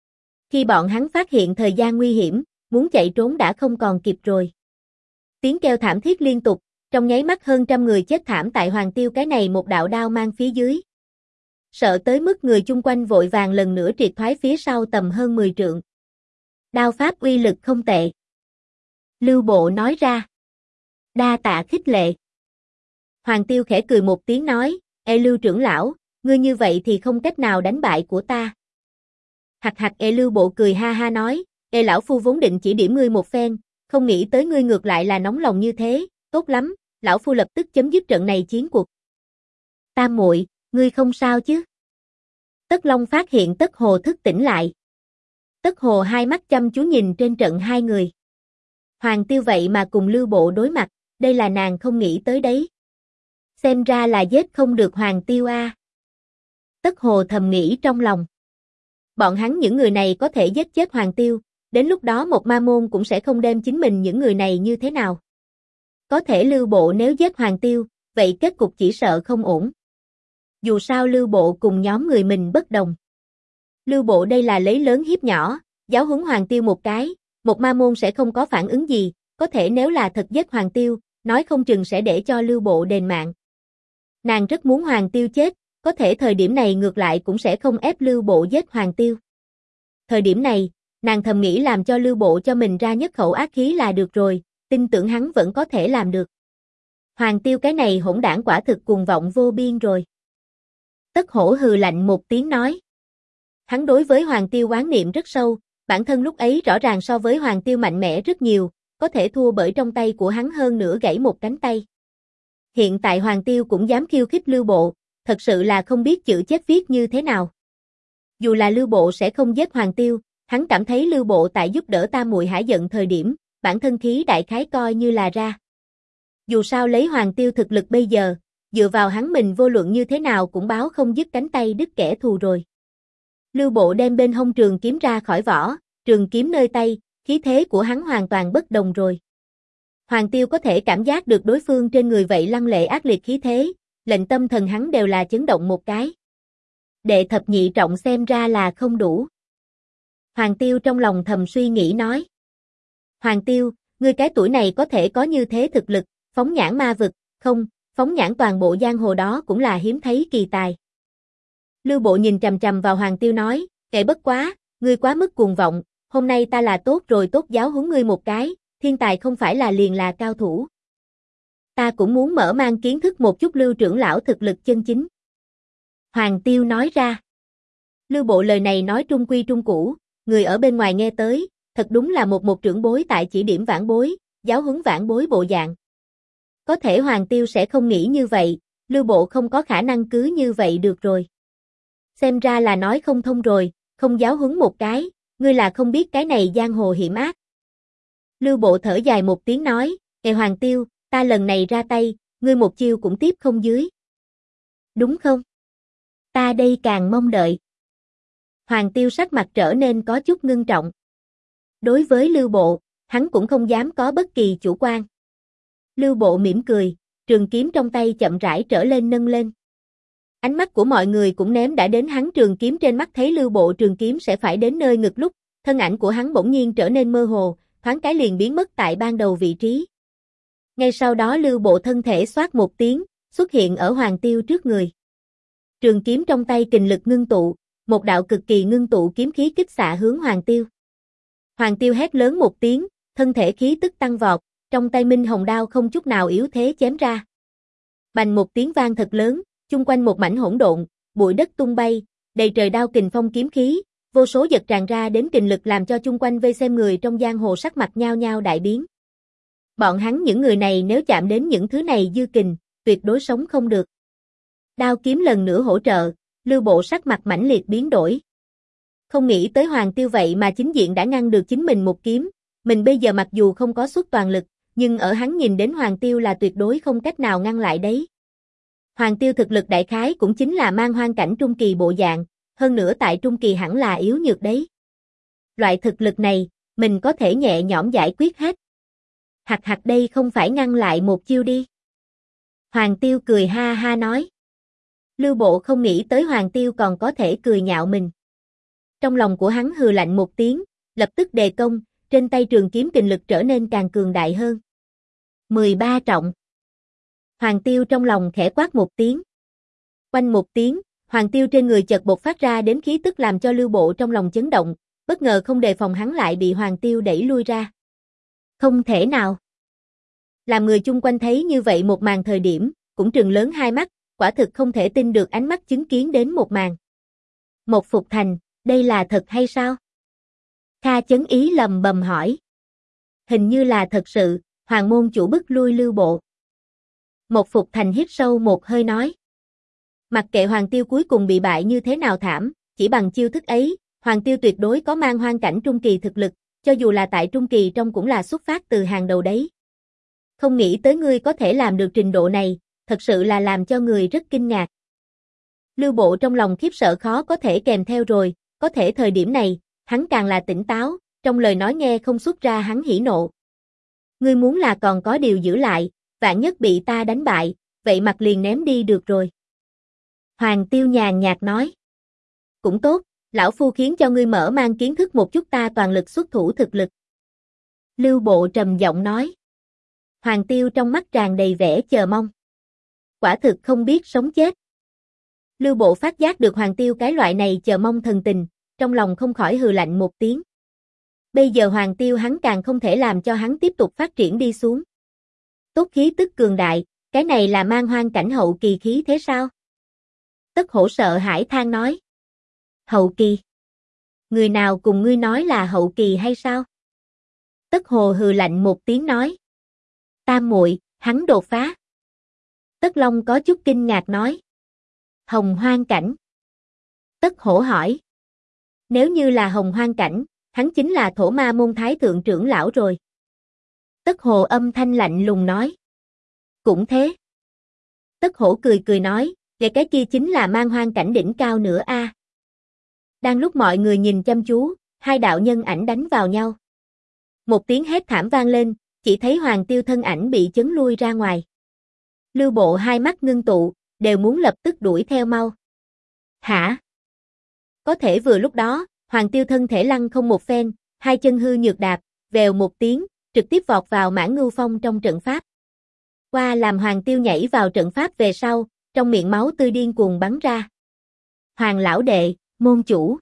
Speaker 1: Khi bọn hắn phát hiện thời gian nguy hiểm, muốn chạy trốn đã không còn kịp rồi. Tiếng kêu thảm thiết liên tục, trong nháy mắt hơn trăm người chết thảm tại Hoàng Tiêu cái này một đạo đao mang phía dưới. Sợ tới mức người chung quanh vội vàng lần nữa triệt thoái phía sau tầm hơn 10 trượng. Đao pháp uy lực không tệ. Lưu Bộ nói ra. Đa tạ khích lệ. Hoàng Tiêu khẽ cười một tiếng nói, Ê Lưu trưởng lão, ngươi như vậy thì không cách nào đánh bại của ta. Hạc hạc. Ê Lưu Bộ cười ha ha nói, Ê lão phu vốn định chỉ điểm ngươi một phen, không nghĩ tới ngươi ngược lại là nóng lòng như thế, tốt lắm, lão phu lập tức chấm dứt trận này chiến cuộc. Tam muội, ngươi không sao chứ? Tất Long phát hiện Tất Hồ thức tỉnh lại. Tất Hồ hai mắt chăm chú nhìn trên trận hai người. Hoàng Tiêu vậy mà cùng Lưu Bộ đối mặt, đây là nàng không nghĩ tới đấy. Xem ra là giết không được Hoàng Tiêu a. Tất Hồ thầm nghĩ trong lòng. Bọn hắn những người này có thể giết chết Hoàng Tiêu, đến lúc đó một ma môn cũng sẽ không đem chính mình những người này như thế nào. Có thể Lưu Bộ nếu giết Hoàng Tiêu, vậy kết cục chỉ sợ không ổn. Dù sao Lưu Bộ cùng nhóm người mình bất đồng. Lưu Bộ đây là lấy lớn hiếp nhỏ, giáo huấn Hoàng Tiêu một cái, một ma môn sẽ không có phản ứng gì, có thể nếu là thật giết Hoàng Tiêu, nói không chừng sẽ để cho Lưu Bộ đền mạng. Nàng rất muốn Hoàng Tiêu chết, có thể thời điểm này ngược lại cũng sẽ không ép Lưu Bộ giết Hoàng Tiêu. Thời điểm này, nàng thầm nghĩ làm cho Lưu Bộ cho mình ra nhất khẩu ác khí là được rồi, tin tưởng hắn vẫn có thể làm được. Hoàng Tiêu cái này hỗn đảng quả thực cuồng vọng vô biên rồi. Tất Hổ hừ lạnh một tiếng nói. Hắn đối với Hoàng Tiêu oán niệm rất sâu, bản thân lúc ấy rõ ràng so với Hoàng Tiêu mạnh mẽ rất nhiều, có thể thua bởi trong tay của hắn hơn nữa gãy một cánh tay. Hiện tại Hoàng Tiêu cũng dám khiêu khích Lưu Bộ, thật sự là không biết chữ chết viết như thế nào. Dù là Lưu Bộ sẽ không giết Hoàng Tiêu, hắn cảm thấy Lưu Bộ tại giúp đỡ Tam Muội hả giận thời điểm, bản thân khí đại khái coi như là ra. Dù sao lấy Hoàng Tiêu thực lực bây giờ, dựa vào hắn mình vô luận như thế nào cũng báo không dứt cánh tay đứt kẻ thù rồi. Lưu Bộ đem bên hông trường kiếm ra khỏi vỏ, trường kiếm nơi tay, khí thế của hắn hoàn toàn bất đồng rồi. Hoàng Tiêu có thể cảm giác được đối phương trên người vậy lăng lệ ác liệt khí thế, lệnh tâm thần hắn đều là chấn động một cái. Đệ thập nhị trọng xem ra là không đủ. Hoàng Tiêu trong lòng thầm suy nghĩ nói. Hoàng Tiêu, ngươi cái tuổi này có thể có như thế thực lực, phóng nhãn ma vực, không, phóng nhãn toàn bộ giang hồ đó cũng là hiếm thấy kỳ tài. Lưu Bộ nhìn chằm chằm vào Hoàng Tiêu nói, kệ bất quá, ngươi quá mức cuồng vọng, hôm nay ta là tốt rồi tốt giáo huấn ngươi một cái, thiên tài không phải là liền là cao thủ. Ta cũng muốn mở mang kiến thức một chút Lưu trưởng lão thực lực chân chính. Hoàng Tiêu nói ra. Lưu Bộ lời này nói trung quy trung cũ, người ở bên ngoài nghe tới, thật đúng là một trưởng bối tại chỉ điểm vãn bối, giáo huấn vãn bối bộ dạng. Có thể Hoàng Tiêu sẽ không nghĩ như vậy, Lưu Bộ không có khả năng cứ như vậy được rồi. Xem ra là nói không thông rồi, không giáo huấn một cái, ngươi là không biết cái này giang hồ hiểm ác. Lưu Bộ thở dài một tiếng nói, Hoàng Tiêu, ta lần này ra tay, ngươi một chiêu cũng tiếp không dưới. Đúng không? Ta đây càng mong đợi. Hoàng Tiêu sắc mặt trở nên có chút ngưng trọng. Đối với Lưu Bộ, hắn cũng không dám có bất kỳ chủ quan. Lưu Bộ mỉm cười, trường kiếm trong tay chậm rãi trở lên nâng lên. Ánh mắt của mọi người cũng ném đã đến hắn trường kiếm trên mắt thấy Lưu Bộ trường kiếm sẽ phải đến nơi ngực lúc, thân ảnh của hắn bỗng nhiên trở nên mơ hồ, thoáng cái liền biến mất tại ban đầu vị trí. Ngay sau đó Lưu Bộ thân thể xoát một tiếng, xuất hiện ở Hoàng Tiêu trước người. Trường kiếm trong tay kình lực ngưng tụ, một đạo cực kỳ ngưng tụ kiếm khí kích xạ hướng Hoàng Tiêu. Hoàng Tiêu hét lớn một tiếng, thân thể khí tức tăng vọt, trong tay minh hồng đao không chút nào yếu thế chém ra. Bành một tiếng vang thật lớn, chung quanh một mảnh hỗn độn, bụi đất tung bay, đầy trời đao kình phong kiếm khí, vô số giật tràn ra đến kình lực làm cho chung quanh vây xem người trong giang hồ sắc mặt nhao nhao đại biến. Bọn hắn những người này nếu chạm đến những thứ này dư kình, tuyệt đối sống không được. Đao kiếm lần nữa hỗ trợ, Lưu Bộ sắc mặt mãnh liệt biến đổi. Không nghĩ tới Hoàng Tiêu vậy mà chính diện đã ngăn được chính mình một kiếm, mình bây giờ mặc dù không có xuất toàn lực, nhưng ở hắn nhìn đến Hoàng Tiêu là tuyệt đối không cách nào ngăn lại đấy. Hoàng Tiêu thực lực đại khái cũng chính là mang hoang cảnh trung kỳ bộ dạng, hơn nữa tại trung kỳ hẳn là yếu nhược đấy. Loại thực lực này, mình có thể nhẹ nhõm giải quyết hết. Hặc hặc đây không phải ngăn lại một chiêu đi. Hoàng Tiêu cười ha ha nói. Lưu Bộ không nghĩ tới Hoàng Tiêu còn có thể cười nhạo mình. Trong lòng của hắn hừ lạnh một tiếng, lập tức đề công, trên tay trường kiếm kình lực trở nên càng cường đại hơn. 13 trọng. Hoàng Tiêu trong lòng khẽ quát một tiếng. Oanh một tiếng, Hoàng Tiêu trên người chợt bộc phát ra đến khí tức làm cho Lưu Bộ trong lòng chấn động, bất ngờ không đề phòng hắn lại bị Hoàng Tiêu đẩy lui ra. Không thể nào. Làm người chung quanh thấy như vậy một màn thời điểm, cũng trừng lớn hai mắt, quả thực không thể tin được ánh mắt chứng kiến đến một màn. Một Phục Thành, đây là thật hay sao? Kha Chấn Ý lầm bầm hỏi. Hình như là thật sự, Hoàng môn chủ bức lui Lưu Bộ. Một Phục Thành hít sâu một hơi nói. Mặc kệ Hoàng Tiêu cuối cùng bị bại như thế nào thảm, chỉ bằng chiêu thức ấy, Hoàng Tiêu tuyệt đối có mang hoang cảnh trung kỳ thực lực, cho dù là tại trung kỳ trong cũng là xuất phát từ hàng đầu đấy. Không nghĩ tới ngươi có thể làm được trình độ này, thật sự là làm cho người rất kinh ngạc. Lưu Bộ trong lòng khiếp sợ khó có thể kèm theo rồi, có thể thời điểm này, hắn càng là tỉnh táo, trong lời nói nghe không xuất ra hắn hỉ nộ. Ngươi muốn là còn có điều giữ lại, vạn nhất bị ta đánh bại, vậy mặt liền ném đi được rồi. Hoàng Tiêu nhàn nhạt nói. Cũng tốt, lão phu khiến cho ngươi mở mang kiến thức một chút ta toàn lực xuất thủ thực lực. Lưu Bộ trầm giọng nói. Hoàng Tiêu trong mắt tràn đầy vẻ chờ mong. Quả thực không biết sống chết. Lưu Bộ phát giác được Hoàng Tiêu cái loại này chờ mong thần tình, trong lòng không khỏi hừ lạnh một tiếng. Bây giờ Hoàng Tiêu hắn càng không thể làm cho hắn tiếp tục phát triển đi xuống. Tốt khí tức cường đại, cái này là mang hoang cảnh hậu kỳ khí thế sao? Tất Hổ sợ hãi than nói. Hậu kỳ? Người nào cùng ngươi nói là hậu kỳ hay sao? Tất Hồ hừ lạnh một tiếng nói. Tam muội, hắn đột phá. Tất Long có chút kinh ngạc nói. Hồng hoang cảnh. Tất Hổ hỏi. Nếu như là hồng hoang cảnh, hắn chính là Thổ Ma môn thái thượng trưởng lão rồi. Tất Hồ âm thanh lạnh lùng nói. Cũng thế. Tất Hổ cười cười nói, vậy cái kia chính là mang hoang cảnh đỉnh cao nữa a. Đang lúc mọi người nhìn chăm chú, hai đạo nhân ảnh đánh vào nhau. Một tiếng hét thảm vang lên, chỉ thấy Hoàng Tiêu thân ảnh bị chấn lui ra ngoài. Lưu Bộ hai mắt ngưng tụ, đều muốn lập tức đuổi theo mau. Hả? Có thể vừa lúc đó, Hoàng Tiêu thân thể lăng không một phen, hai chân hư nhược đạp, vèo một tiếng, trực tiếp vọt vào Mãn Ngưu Phong trong trận pháp. Qua làm Hoàng Tiêu nhảy vào trận pháp về sau, trong miệng máu tươi điên cuồng bắn ra. Hoàng lão đệ, môn chủ.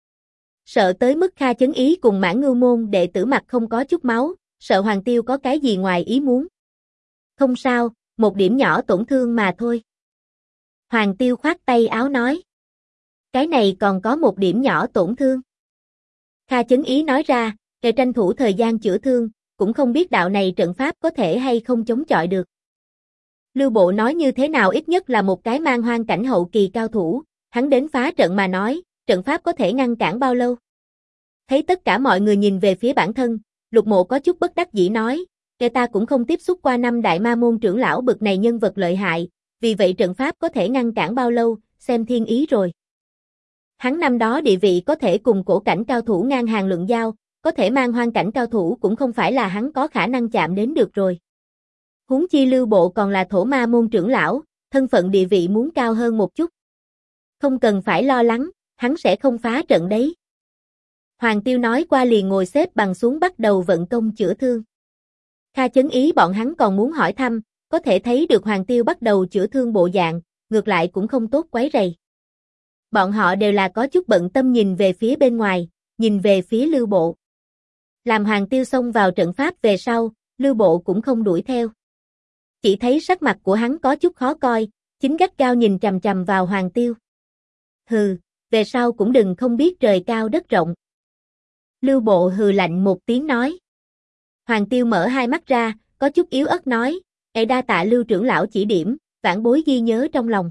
Speaker 1: Sợ tới mức Kha Chấn Ý cùng Mãn Ngưu môn đệ tử mặt không có chút máu, sợ Hoàng Tiêu có cái gì ngoài ý muốn. Không sao, một điểm nhỏ tổn thương mà thôi. Hoàng Tiêu khoát tay áo nói. Cái này còn có một điểm nhỏ tổn thương. Kha Chấn Ý nói ra, để tranh thủ thời gian chữa thương, cũng không biết đạo này trận pháp có thể hay không chống chọi được. Lưu Bộ nói như thế nào ít nhất là một cái mang hoang cảnh hậu kỳ cao thủ, hắn đến phá trận mà nói, trận pháp có thể ngăn cản bao lâu? Thấy tất cả mọi người nhìn về phía bản thân, Lục Mộ có chút bất đắc dĩ nói, ta cũng không tiếp xúc qua năm đại ma môn trưởng lão bực này nhân vật lợi hại, vì vậy trận pháp có thể ngăn cản bao lâu, xem thiên ý rồi. Hắn năm đó địa vị có thể cùng cổ cảnh cao thủ ngang hàng luận giao, có thể mang hoang cảnh cao thủ cũng không phải là hắn có khả năng chạm đến được rồi. Huống chi Lưu Bộ còn là Thổ Ma môn trưởng lão, thân phận địa vị muốn cao hơn một chút. Không cần phải lo lắng, hắn sẽ không phá trận đấy. Hoàng Tiêu nói qua liền ngồi xếp bằng xuống bắt đầu vận công chữa thương. Kha Chấn Ý bọn hắn còn muốn hỏi thăm, có thể thấy được Hoàng Tiêu bắt đầu chữa thương bộ dạng, ngược lại cũng không tốt quấy rầy. Bọn họ đều là có chút bận tâm nhìn về phía bên ngoài, nhìn về phía Lưu Bộ. Làm Hoàng Tiêu xông vào trận pháp về sau, Lưu Bộ cũng không đuổi theo. Chỉ thấy sắc mặt của hắn có chút khó coi, chính gắt gao nhìn chằm chằm vào Hoàng Tiêu. Hừ, về sau cũng đừng không biết trời cao đất rộng. Lưu Bộ hừ lạnh một tiếng nói. Hoàng Tiêu mở hai mắt ra, có chút yếu ớt nói, đa tạ Lưu trưởng lão chỉ điểm, vãn bối ghi nhớ trong lòng.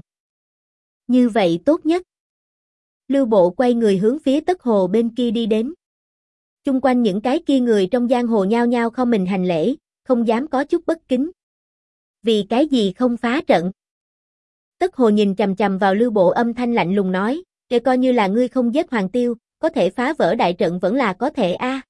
Speaker 1: Như vậy tốt nhất. Lưu Bộ quay người hướng phía Tất Hồ bên kia đi đến. Chung quanh những cái kia người trong giang hồ nhao nhao không mình hành lễ, không dám có chút bất kính. Vì cái gì không phá trận? Tất Hồ nhìn chằm chằm vào Lưu Bộ âm thanh lạnh lùng nói, coi như là ngươi không giết Hoàng Tiêu, có thể phá vỡ đại trận vẫn là có thể a.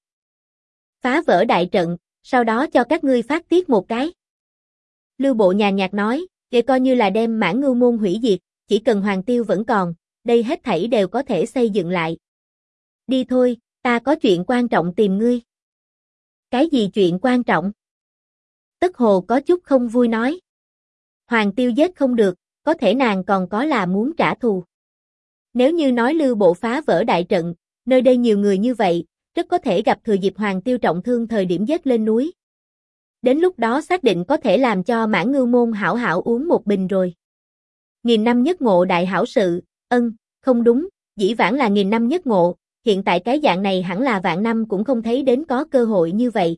Speaker 1: Phá vỡ đại trận, sau đó cho các ngươi phát tiết một cái. Lưu Bộ nhàn nhạt nói, coi như là đem Mãn Ngưu môn hủy diệt, chỉ cần Hoàng Tiêu vẫn còn, đây hết thảy đều có thể xây dựng lại. Đi thôi, ta có chuyện quan trọng tìm ngươi. Cái gì chuyện quan trọng? Tất Hồ có chút không vui nói. Hoàng Tiêu giết không được, có thể nàng còn có là muốn trả thù. Nếu như nói Lưu Bộ phá vỡ đại trận, nơi đây nhiều người như vậy, rất có thể gặp thừa dịp Hoàng Tiêu trọng thương thời điểm giết lên núi. Đến lúc đó xác định có thể làm cho Mãn Ngưu môn hảo hảo uống một bình rồi. Nghìn năm nhất ngộ đại hảo sự, không đúng, dĩ vãng là nghìn năm nhất ngộ, hiện tại cái dạng này hẳn là vạn năm cũng không thấy đến có cơ hội như vậy.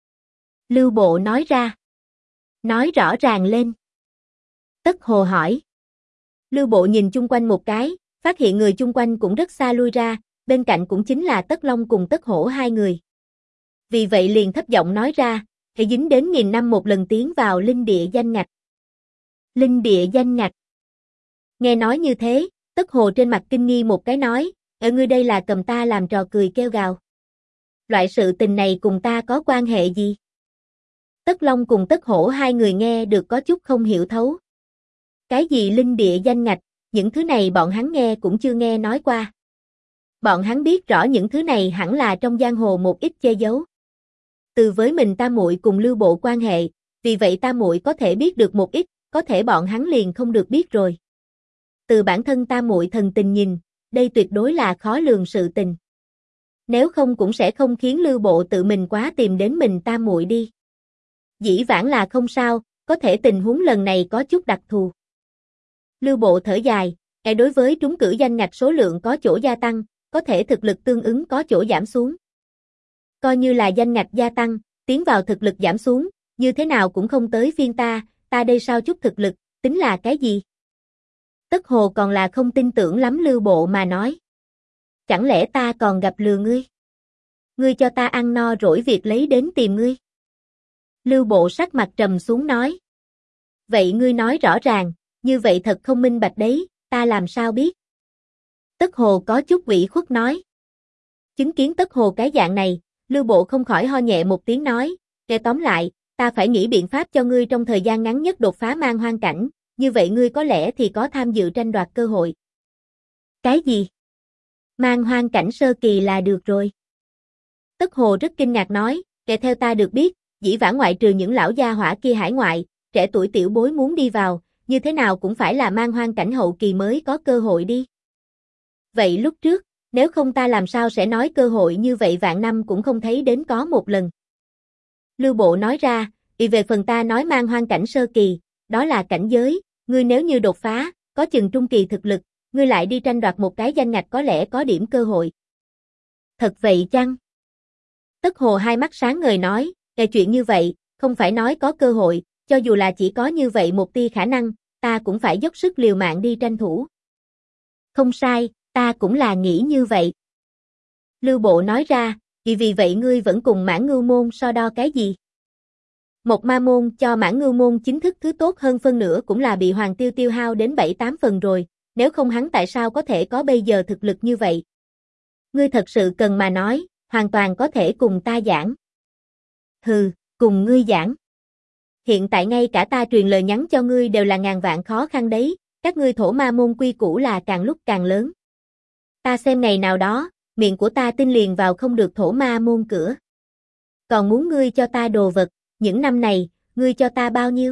Speaker 1: Lưu Bộ nói ra. Nói rõ ràng lên. Tất Hồ hỏi. Lưu Bộ nhìn chung quanh một cái, Phát hiện người chung quanh cũng rất xa lui ra, bên cạnh cũng chính là Tất Long cùng Tất Hổ hai người. Vì vậy liền thấp giọng nói ra, hãy dính đến 1000 năm một lần tiến vào linh địa danh ngạch. Linh địa danh ngạch. Nghe nói như thế, Tất Hồ trên mặt kinh nghi một cái nói, ở ngươi đây là cầm ta làm trò cười kêu gào. Loại sự tình này cùng ta có quan hệ gì? Tất Long cùng Tất Hổ hai người nghe được có chút không hiểu thấu. Cái gì linh địa danh ngạch, những thứ này bọn hắn nghe cũng chưa nghe nói qua. Bọn hắn biết rõ những thứ này hẳn là trong giang hồ một ít che giấu. Từ với mình Tam Muội cùng Lưu Bộ quan hệ, vì vậy Tam Muội có thể biết được một ít, có thể bọn hắn liền không được biết rồi. Từ bản thân Tam Muội thần tình nhìn, đây tuyệt đối là khó lường sự tình. Nếu không cũng sẽ không khiến Lưu Bộ tự mình quá tìm đến mình Tam Muội đi. Dĩ vãng là không sao, có thể tình huống lần này có chút đặc thù. Lưu Bộ thở dài, đối với trúng cử danh ngạch số lượng có chỗ gia tăng, có thể thực lực tương ứng có chỗ giảm xuống. Coi như là danh ngạch gia tăng, tiến vào thực lực giảm xuống, như thế nào cũng không tới phiên ta đây sao chút thực lực, tính là cái gì? Tất Hồ còn là không tin tưởng lắm Lưu Bộ mà nói. Chẳng lẽ ta còn gặp lừa ngươi? Ngươi cho ta ăn no rỗi việc lấy đến tìm ngươi. Lưu Bộ sắc mặt trầm xuống nói. Vậy ngươi nói rõ ràng, như vậy thật không minh bạch đấy, ta làm sao biết? Tất Hồ có chút ủy khuất nói. Chứng kiến Tất Hồ cái dạng này, Lưu Bộ không khỏi ho nhẹ một tiếng nói, nghe tóm lại, ta phải nghĩ biện pháp cho ngươi trong thời gian ngắn nhất đột phá man hoang cảnh, như vậy ngươi có lẽ thì có tham dự tranh đoạt cơ hội. Cái gì? Man hoang cảnh sơ kỳ là được rồi. Tất Hồ rất kinh ngạc nói, theo ta được biết, dĩ vãng ngoại trừ những lão gia hỏa kia hải ngoại, trẻ tuổi tiểu bối muốn đi vào, như thế nào cũng phải là man hoang cảnh hậu kỳ mới có cơ hội đi. Vậy lúc trước, nếu không ta làm sao sẽ nói cơ hội như vậy vạn năm cũng không thấy đến có một lần. Lưu Bộ nói ra, về phần ta nói man hoang cảnh sơ kỳ, đó là cảnh giới, ngươi nếu như đột phá, có chừng trung kỳ thực lực, ngươi lại đi tranh đoạt một cái danh ngạch có lẽ có điểm cơ hội. Thật vậy chăng? Tất Hồ hai mắt sáng ngời nói, chuyện như vậy, không phải nói có cơ hội, cho dù là chỉ có như vậy một tia khả năng, ta cũng phải dốc sức liều mạng đi tranh thủ. Không sai, ta cũng là nghĩ như vậy. Lưu Bộ nói ra, vì vậy ngươi vẫn cùng Mãn Ngưu Môn so đo cái gì? Một ma môn cho Mãn Ngưu Môn chính thức thứ tốt hơn phân nửa cũng là bị Hoàng Tiêu tiêu hao đến 7-8 phần rồi, nếu không hắn tại sao có thể có bây giờ thực lực như vậy? Ngươi thật sự cần mà nói, hoàn toàn có thể cùng ta giảng. Hừ, cùng ngươi giảng. Hiện tại ngay cả ta truyền lời nhắn cho ngươi đều là ngàn vạn khó khăn đấy, các ngươi thổ ma môn quy củ là càng lúc càng lớn. Ta xem ngày nào đó, miệng của ta tin liền vào không được thổ ma môn cửa. Còn muốn ngươi cho ta đồ vật, những năm này, ngươi cho ta bao nhiêu?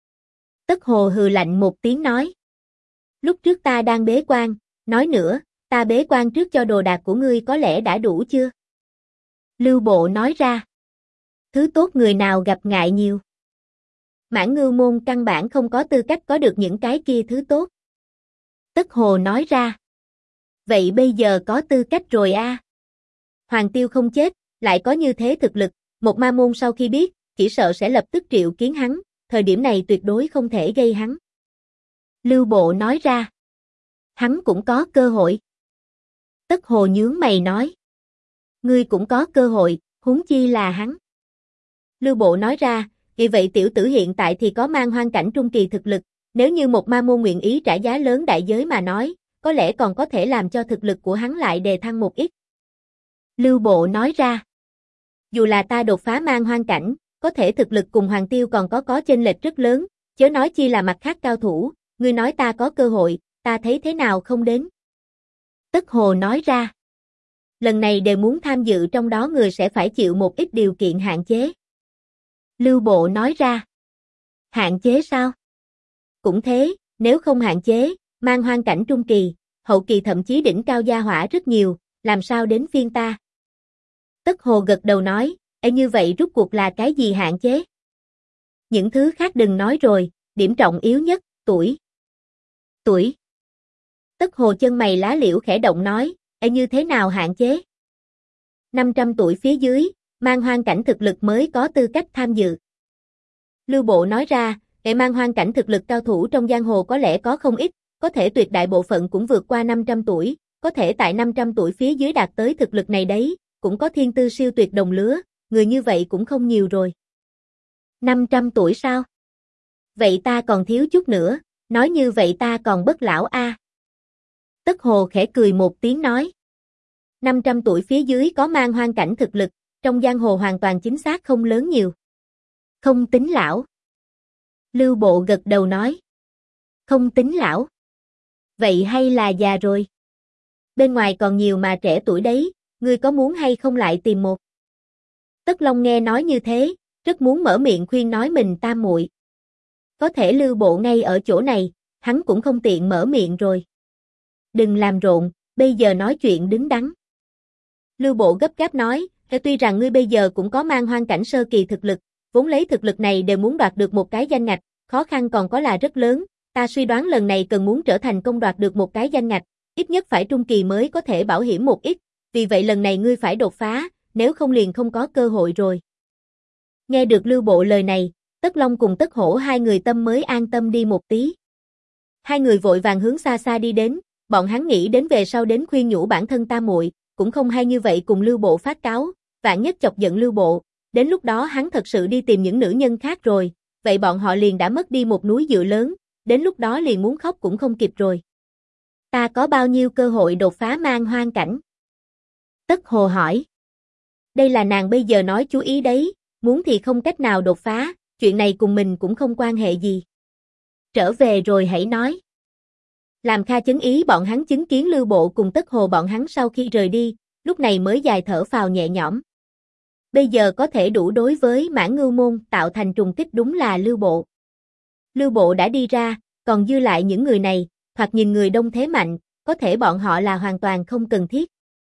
Speaker 1: Tất Hồ hừ lạnh một tiếng nói. Lúc trước ta đang bế quan, nói nữa, ta bế quan trước cho đồ đạc của ngươi có lẽ đã đủ chưa? Lưu Bộ nói ra. Thứ tốt người nào gặp ngại nhiều. Mãn Ngưu Môn căn bản không có tư cách có được những cái kia thứ tốt. Tất Hồ nói ra. Vậy bây giờ có tư cách rồi a. Hoàng Tiêu không chết, lại có như thế thực lực, một ma môn sau khi biết, chỉ sợ sẽ lập tức triệu kiến hắn, thời điểm này tuyệt đối không thể gây hắn. Lưu Bộ nói ra. Hắn cũng có cơ hội. Tất Hồ nhướng mày nói. Ngươi cũng có cơ hội, huống chi là hắn. Lưu Bộ nói ra, vì vậy tiểu tử hiện tại thì có man hoang cảnh trung kỳ thực lực, nếu như một ma môn nguyện ý trả giá lớn đại giới mà nói, có lẽ còn có thể làm cho thực lực của hắn lại đề thăng một ít. Lưu Bộ nói ra, dù là ta đột phá man hoang cảnh, có thể thực lực cùng Hoàng Tiêu còn có chênh lệch rất lớn, chớ nói chi là mặt khác cao thủ, ngươi nói ta có cơ hội, ta thấy thế nào không đến. Tất Hồ nói ra, lần này đều muốn tham dự trong đó người sẽ phải chịu một ít điều kiện hạn chế. Lưu Bộ nói ra, hạn chế sao? Cũng thế, nếu không hạn chế, man hoang cảnh trung kỳ, hậu kỳ thậm chí đỉnh cao gia hỏa rất nhiều, làm sao đến phiên ta? Tất Hồ gật đầu nói, như vậy rút cuộc là cái gì hạn chế? Những thứ khác đừng nói rồi, điểm trọng yếu nhất, tuổi. Tuổi. Tất Hồ chân mày lá liễu khẽ động nói, như thế nào hạn chế? 500 tuổi phía dưới, man hoang cảnh thực lực mới có tư cách tham dự. Lưu Bộ nói ra, man hoang cảnh thực lực cao thủ trong giang hồ có lẽ có không ít, có thể tuyệt đại bộ phận cũng vượt qua 500 tuổi, có thể tại 500 tuổi phía dưới đạt tới thực lực này đấy, cũng có thiên tư siêu tuyệt đồng lứa, người như vậy cũng không nhiều rồi. 500 tuổi sao? Vậy ta còn thiếu chút nữa, nói như vậy ta còn bất lão a. Tất Hồ khẽ cười một tiếng nói. 500 tuổi phía dưới có mang hoang cảnh thực lực, trong giang hồ hoàn toàn chính xác không lớn nhiều. Không tính lão. Lưu Bộ gật đầu nói. Không tính lão. Vậy hay là già rồi? Bên ngoài còn nhiều mà trẻ tuổi đấy, ngươi có muốn hay không lại tìm một? Tất Long nghe nói như thế, rất muốn mở miệng khuyên nói mình tam muội. Có thể Lưu Bộ ngay ở chỗ này, hắn cũng không tiện mở miệng rồi. Đừng làm rộn, bây giờ nói chuyện đứng đắn. Lưu Bộ gấp gáp nói, tuy rằng ngươi bây giờ cũng có mang hoang cảnh sơ kỳ thực lực, vốn lấy thực lực này đều muốn đoạt được một cái danh ngạch, khó khăn còn có là rất lớn, ta suy đoán lần này cần muốn trở thành công đoạt được một cái danh ngạch, ít nhất phải trung kỳ mới có thể bảo hiểm một ít, vì vậy lần này ngươi phải đột phá, nếu không liền không có cơ hội rồi. Nghe được Lưu Bộ lời này, Tất Long cùng Tất Hổ hai người tâm mới an tâm đi một tí. Hai người vội vàng hướng xa xa đi đến, bọn hắn nghĩ đến về sau đến khuyên nhủ bản thân tam muội, cũng không hay như vậy cùng Lưu Bộ phát cáo, vạn nhất chọc giận Lưu Bộ, đến lúc đó hắn thật sự đi tìm những nữ nhân khác rồi, vậy bọn họ liền đã mất đi một núi dựa lớn, đến lúc đó liền muốn khóc cũng không kịp rồi. Ta có bao nhiêu cơ hội đột phá mang hoang cảnh? Tất Hồ hỏi. Đây là nàng bây giờ nói chú ý đấy, muốn thì không cách nào đột phá, chuyện này cùng mình cũng không quan hệ gì. Trở về rồi hãy nói. Làm Kha Chấn Ý bọn hắn chứng kiến Lưu Bộ cùng Tất Hồ bọn hắn sau khi rời đi, lúc này mới dài thở phào nhẹ nhõm. Bây giờ có thể đủ đối với Mãn Ngưu Môn tạo thành trùng kích đúng là Lưu Bộ. Lưu Bộ đã đi ra, còn dư lại những người này, thoạt nhìn người đông thế mạnh, có thể bọn họ là hoàn toàn không cần thiết.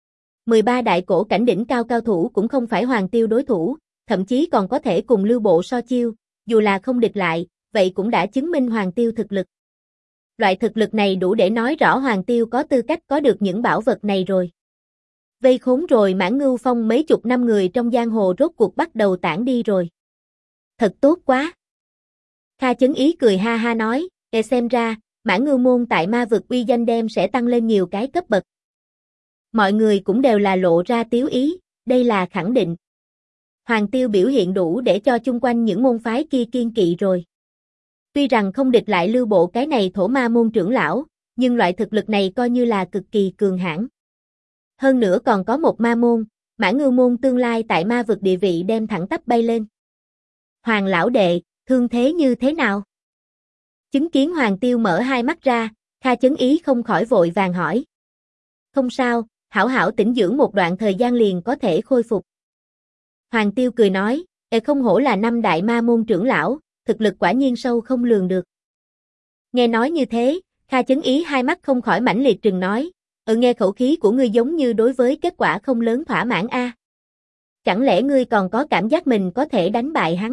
Speaker 1: 13 đại cổ cảnh đỉnh cao cao thủ cũng không phải Hoàng Tiêu đối thủ, thậm chí còn có thể cùng Lưu Bộ so chiêu, dù là không địch lại, vậy cũng đã chứng minh Hoàng Tiêu thực lực. Loại thực lực này đủ để nói rõ Hoàng Tiêu có tư cách có được những bảo vật này rồi. Vây khốn rồi Mãn Ngưu Phong mấy chục năm người trong giang hồ rốt cuộc bắt đầu tản đi rồi. Thật tốt quá. Kha Chấn Ý cười ha ha nói, xem ra, Mãn Ngưu Môn tại ma vực uy danh đem sẽ tăng lên nhiều cái cấp bậc. Mọi người cũng đều là lộ ra tiếu ý, đây là khẳng định. Hoàng Tiêu biểu hiện đủ để cho chung quanh những môn phái kia kiên kỵ rồi. Tuy rằng không địch lại Lưu Bộ cái này thổ ma môn trưởng lão, nhưng loại thực lực này coi như là cực kỳ cường hãn. Hơn nữa còn có một ma môn, Mãn Ngưu Môn tương lai tại ma vực địa vị đem thẳng tắp bay lên. Hoàng lão đệ, thương thế như thế nào? Chứng kiến Hoàng Tiêu mở hai mắt ra, Kha Chấn Ý không khỏi vội vàng hỏi. Không sao, hảo hảo tĩnh dưỡng một đoạn thời gian liền có thể khôi phục. Hoàng Tiêu cười nói, không hổ là 5 đại ma môn trưởng lão, thực lực quả nhiên sâu không lường được. Nghe nói như thế, Kha Chấn Ý hai mắt không khỏi mãnh liệt trừng nói, nghe khẩu khí của ngươi giống như đối với kết quả không lớn thỏa mãn a. Chẳng lẽ ngươi còn có cảm giác mình có thể đánh bại hắn?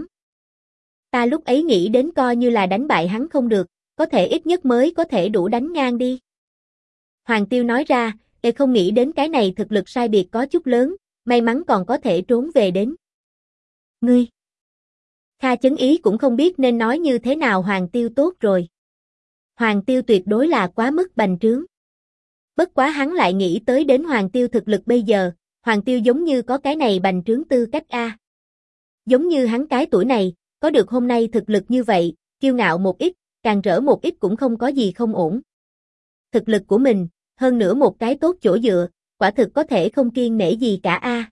Speaker 1: Ta lúc ấy nghĩ đến coi như là đánh bại hắn không được, có thể ít nhất mới có thể đủ đánh ngang đi. Hoàng Tiêu nói ra, không nghĩ đến cái này thực lực sai biệt có chút lớn, may mắn còn có thể trốn về đến. Ngươi! Kha Chấn Ý cũng không biết nên nói như thế nào Hoàng Tiêu tốt rồi. Hoàng Tiêu tuyệt đối là quá mức bành trướng. Bất quá hắn lại nghĩ tới đến Hoàng Tiêu thực lực bây giờ, Hoàng Tiêu giống như có cái này bành trướng tư cách a. Giống như hắn cái tuổi này, có được hôm nay thực lực như vậy, kiêu ngạo một ít, càng rỡ một ít cũng không có gì không ổn. Thực lực của mình, hơn nữa một cái tốt chỗ dựa, quả thực có thể không kiêng nể gì cả a.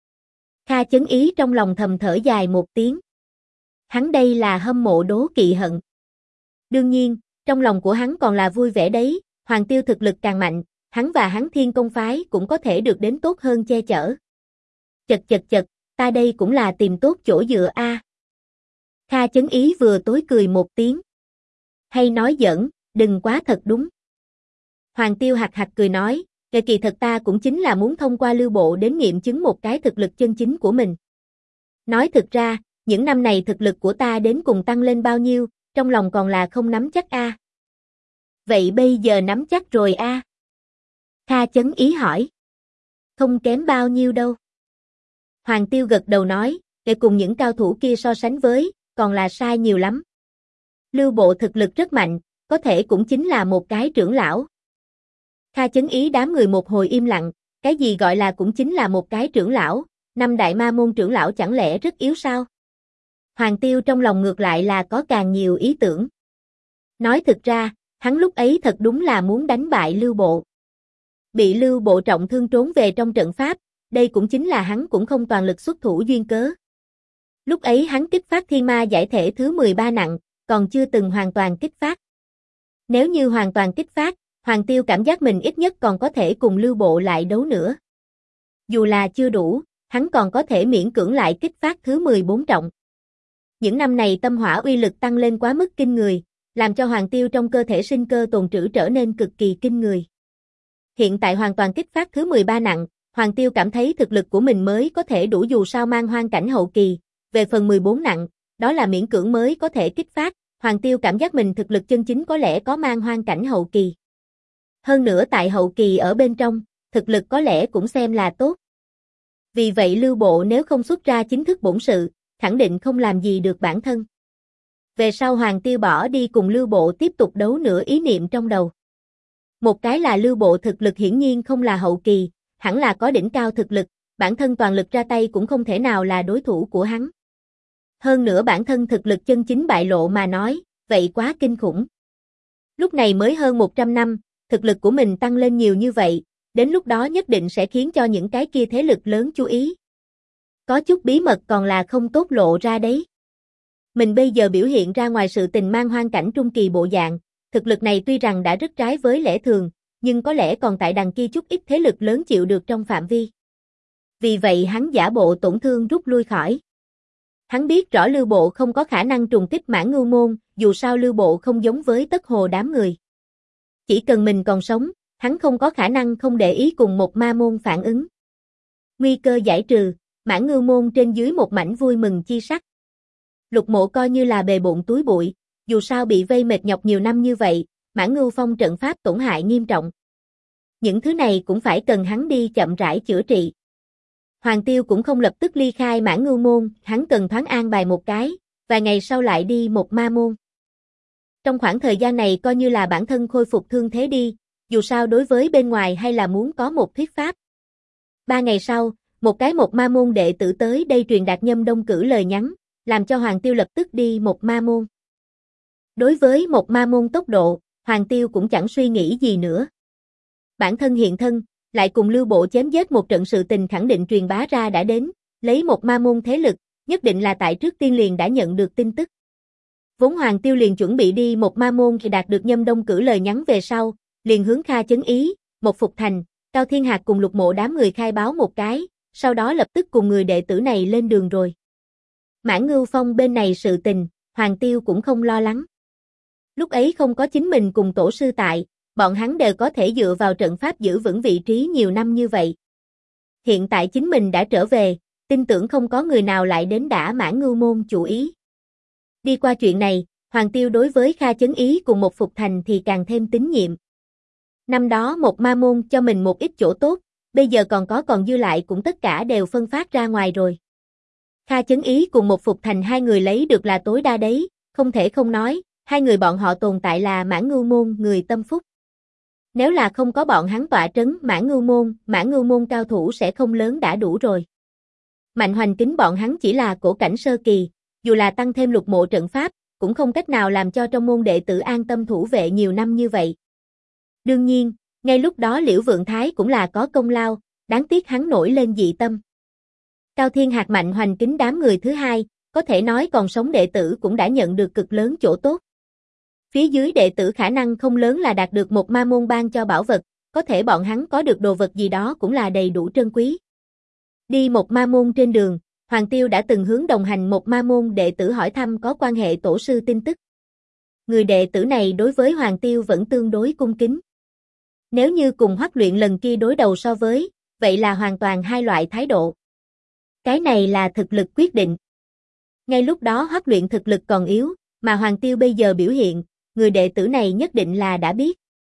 Speaker 1: Kha Chấn Ý trong lòng thầm thở dài một tiếng. Hắn đây là hâm mộ đố kỵ hận. Đương nhiên, trong lòng của hắn còn là vui vẻ đấy, Hoàng Tiêu thực lực càng mạnh, hắn và hắn Thiên Công phái cũng có thể được đến tốt hơn che chở. Chật, ta đây cũng là tìm tốt chỗ dựa a. Kha Chấn Ý vừa tối cười một tiếng. Hay nói giỡn, đừng quá thật đúng. Hoàng Tiêu hạc hạc cười nói, kỳ thật ta cũng chính là muốn thông qua Lưu Bộ đến nghiệm chứng một cái thực lực chân chính của mình. Nói thực ra, những năm này thực lực của ta đến cùng tăng lên bao nhiêu, trong lòng còn là không nắm chắc a. Vậy bây giờ nắm chắc rồi a? Kha Chấn Ý hỏi. Không kém bao nhiêu đâu. Hoàng Tiêu gật đầu nói, để cùng những cao thủ kia so sánh với, còn là sai nhiều lắm. Lưu Bộ thực lực rất mạnh, có thể cũng chính là một cái trưởng lão. Kha Chấn Ý đám người một hồi im lặng, cái gì gọi là cũng chính là một cái trưởng lão, năm đại ma môn trưởng lão chẳng lẽ rất yếu sao? Hoàng Tiêu trong lòng ngược lại là có càng nhiều ý tưởng. Nói thực ra, hắn lúc ấy thật đúng là muốn đánh bại Lưu Bộ. Bị Lưu Bộ trọng thương trốn về trong trận pháp, đây cũng chính là hắn cũng không toàn lực xuất thủ duyên cớ. Lúc ấy hắn kích phát thiên ma giải thể thứ 13 nặng, còn chưa từng hoàn toàn kích phát. Nếu như hoàn toàn kích phát, Hoàng Tiêu cảm giác mình ít nhất còn có thể cùng Lưu Bộ lại đấu nữa. Dù là chưa đủ, hắn còn có thể miễn cưỡng lại kích phát thứ 14 trọng. Những năm này tâm hỏa uy lực tăng lên quá mức kinh người, làm cho Hoàng Tiêu trong cơ thể sinh cơ tồn trữ trở nên cực kỳ kinh người. Hiện tại hoàn toàn kích phát thứ 13 nặng, Hoàng Tiêu cảm thấy thực lực của mình mới có thể đủ dù sao mang hoang cảnh hậu kỳ, về phần 14 nặng, đó là miễn cưỡng mới có thể kích phát, Hoàng Tiêu cảm giác mình thực lực chân chính có lẽ có mang hoang cảnh hậu kỳ. Hơn nữa tại hậu kỳ ở bên trong, thực lực có lẽ cũng xem là tốt. Vì vậy Lưu Bộ nếu không xuất ra chính thức bổn sự, khẳng định không làm gì được bản thân. Về sau Hoàng Tiêu bỏ đi cùng Lưu Bộ tiếp tục đấu nửa ý niệm trong đầu. Một cái là Lưu Bộ thực lực hiển nhiên không là hậu kỳ, hẳn là có đỉnh cao thực lực, bản thân toàn lực ra tay cũng không thể nào là đối thủ của hắn. Hơn nữa bản thân thực lực chân chính bại lộ mà nói, vậy quá kinh khủng. Lúc này mới hơn 100 năm, thực lực của mình tăng lên nhiều như vậy, đến lúc đó nhất định sẽ khiến cho những cái kia thế lực lớn chú ý. Có chút bí mật còn là không tốt lộ ra đấy. Mình bây giờ biểu hiện ra ngoài sự tình mang hoang cảnh trung kỳ bộ dạng, thực lực này tuy rằng đã rất trái với lẽ thường, nhưng có lẽ còn tại đằng kia chút ít thế lực lớn chịu được trong phạm vi. Vì vậy hắn giả bộ tổn thương rút lui khỏi. Hắn biết rõ Lưu Bộ không có khả năng trùng kích Mãn Ngưu Môn, dù sao Lưu Bộ không giống với Tất Hồ đám người. Chỉ cần mình còn sống, hắn không có khả năng không để ý cùng một ma môn phản ứng. Nguy cơ giải trừ, Mãn Ngưu Môn trên dưới một mảnh vui mừng chi sắc. Lục Mộ coi như là bề bộn túi bụi, dù sao bị vây mệt nhọc nhiều năm như vậy, Mãn Ngưu Phong trận pháp tổn hại nghiêm trọng. Những thứ này cũng phải cần hắn đi chậm rãi chữa trị. Hoàng Tiêu cũng không lập tức ly khai Mãn Ngưu Môn, hắn cần thoáng an bài một cái, vài ngày sau lại đi một ma môn. Trong khoảng thời gian này coi như là bản thân khôi phục thương thế đi, dù sao đối với bên ngoài hay là muốn có một thuyết pháp. 3 ngày sau, một ma môn đệ tử tới đây truyền đạt Nhâm Đông cử lời nhắn, làm cho Hoàng Tiêu lập tức đi một ma môn. Đối với một ma môn tốc độ, Hoàng Tiêu cũng chẳng suy nghĩ gì nữa. Bản thân hiện thân, lại cùng Lưu Bộ chém giết một trận sự tình khẳng định truyền bá ra đã đến, lấy một ma môn thế lực, nhất định là tại trước tiên liền đã nhận được tin tức. Vốn Hoàng Tiêu liền chuẩn bị đi một ma môn thì đạt được Nhâm Đông cử lời nhắn về sau, liền hướng Kha Chấn Ý, một Phục Thành, Cao Thiên Hạc cùng Lục Mộ đám người khai báo một cái, sau đó lập tức cùng người đệ tử này lên đường rồi. Mãn Ngưu Phong bên này sự tình, Hoàng Tiêu cũng không lo lắng. Lúc ấy không có chính mình cùng tổ sư tại, bọn hắn đều có thể dựa vào trận pháp giữ vững vị trí nhiều năm như vậy. Hiện tại chính mình đã trở về, tin tưởng không có người nào lại đến đả Mãn Ngưu Môn chủ ý. Đi qua chuyện này, Hoàng Tiêu đối với Kha Chấn Ý cùng một Phục Thành thì càng thêm tín nhiệm. Năm đó một ma môn cho mình một ít chỗ tốt, bây giờ còn dư lại cũng tất cả đều phân phát ra ngoài rồi. Kha Chấn Ý cùng một Phục Thành hai người lấy được là tối đa đấy, không thể không nói, hai người bọn họ tồn tại là Mãn Ngưu Môn người tâm phúc. Nếu là không có bọn hắn tọa trấn Mãn Ngưu Môn cao thủ sẽ không lớn đã đủ rồi. Mạnh Hoành kính bọn hắn chỉ là cổ cảnh sơ kỳ, dù là tăng thêm Lục Mộ trận pháp, cũng không cách nào làm cho trong môn đệ tử an tâm thủ vệ nhiều năm như vậy. Đương nhiên, ngay lúc đó Liễu Vượng Thái cũng là có công lao, đáng tiếc hắn nổi lên dị tâm. Cao Thiên Hạc Mạnh Hoành kính đám người thứ hai, có thể nói còn sống đệ tử cũng đã nhận được cực lớn chỗ tốt. Phía dưới đệ tử khả năng không lớn là đạt được một ma môn ban cho bảo vật, có thể bọn hắn có được đồ vật gì đó cũng là đầy đủ trân quý. Đi một ma môn trên đường, Hoàng Tiêu đã từng hướng đồng hành một ma môn đệ tử hỏi thăm có quan hệ tổ sư tin tức. Người đệ tử này đối với Hoàng Tiêu vẫn tương đối cung kính. Nếu như cùng Hoắc Luyện lần kia đối đầu so với, vậy là hoàn toàn hai loại thái độ. Cái này là thực lực quyết định. Ngay lúc đó Hoắc Luyện thực lực còn yếu, mà Hoàng Tiêu bây giờ biểu hiện, người đệ tử này nhất định là đã biết.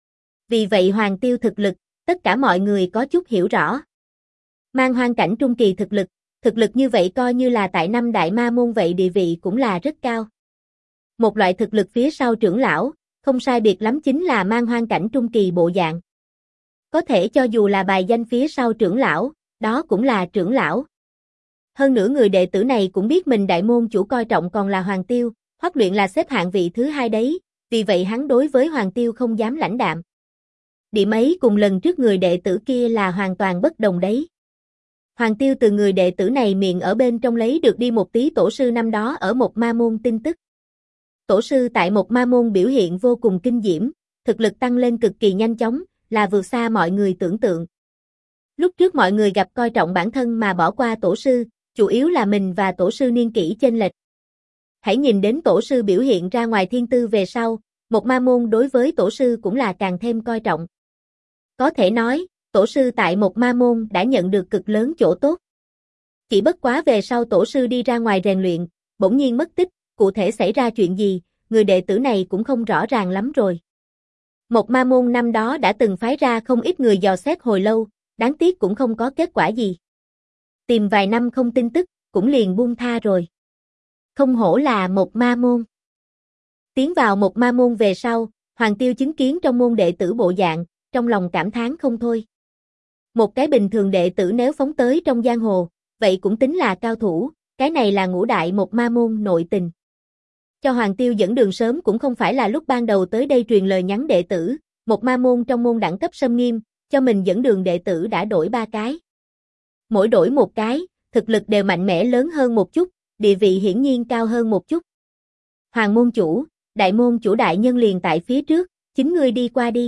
Speaker 1: Vì vậy Hoàng Tiêu thực lực, tất cả mọi người có chút hiểu rõ. Mang hoang cảnh trung kỳ thực lực như vậy coi như là tại năm đại ma môn vậy địa vị cũng là rất cao. Một loại thực lực phía sau trưởng lão, không sai biệt lắm chính là mang hoang cảnh trung kỳ bộ dạng. Có thể cho dù là bài danh phía sau trưởng lão, đó cũng là trưởng lão. Hơn nữa người đệ tử này cũng biết mình đại môn chủ coi trọng còn là Hoàng Tiêu, Hoắc Luyện là xếp hạng vị thứ hai đấy, vì vậy hắn đối với Hoàng Tiêu không dám lãnh đạm. Điểm ấy cùng lần trước người đệ tử kia là hoàn toàn bất đồng đấy. Hoàng Tiêu từ người đệ tử này miệng ở bên trong lấy được đi một tí tổ sư năm đó ở một ma môn tin tức. Tổ sư tại một ma môn biểu hiện vô cùng kinh diễm, thực lực tăng lên cực kỳ nhanh chóng, là vượt xa mọi người tưởng tượng. Lúc trước mọi người gặp coi trọng bản thân mà bỏ qua tổ sư, chủ yếu là mình và tổ sư niên kỷ chênh lệch. Hãy nhìn đến tổ sư biểu hiện ra ngoài thiên tư về sau, một ma môn đối với tổ sư cũng là càng thêm coi trọng. Có thể nói, tổ sư tại một ma môn đã nhận được cực lớn chỗ tốt. Chỉ bất quá về sau tổ sư đi ra ngoài rèn luyện, bỗng nhiên mất tích, cụ thể xảy ra chuyện gì, người đệ tử này cũng không rõ ràng lắm rồi. Một ma môn năm đó đã từng phái ra không ít người dò xét hồi lâu, đáng tiếc cũng không có kết quả gì. Tìm vài năm không tin tức, cũng liền buông tha rồi. Không hổ là một ma môn. Tiến vào một ma môn về sau, Hoàng Tiêu chứng kiến trong môn đệ tử bộ dạng, trong lòng cảm thán không thôi. Một cái bình thường đệ tử nếu phóng tới trong giang hồ, vậy cũng tính là cao thủ, cái này là ngũ đại một ma môn nội tình. Cho Hoàng Tiêu dẫn đường sớm cũng không phải là lúc ban đầu tới đây truyền lời nhắn đệ tử, một ma môn trong môn đẳng cấp xâm nghiêm, cho mình dẫn đường đệ tử đã đổi 3 cái. Mỗi đổi một cái, thực lực đều mạnh mẽ lớn hơn một chút, địa vị hiển nhiên cao hơn một chút. Hoàng môn chủ, đại môn chủ đại nhân liền tại phía trước, chính ngươi đi qua đi.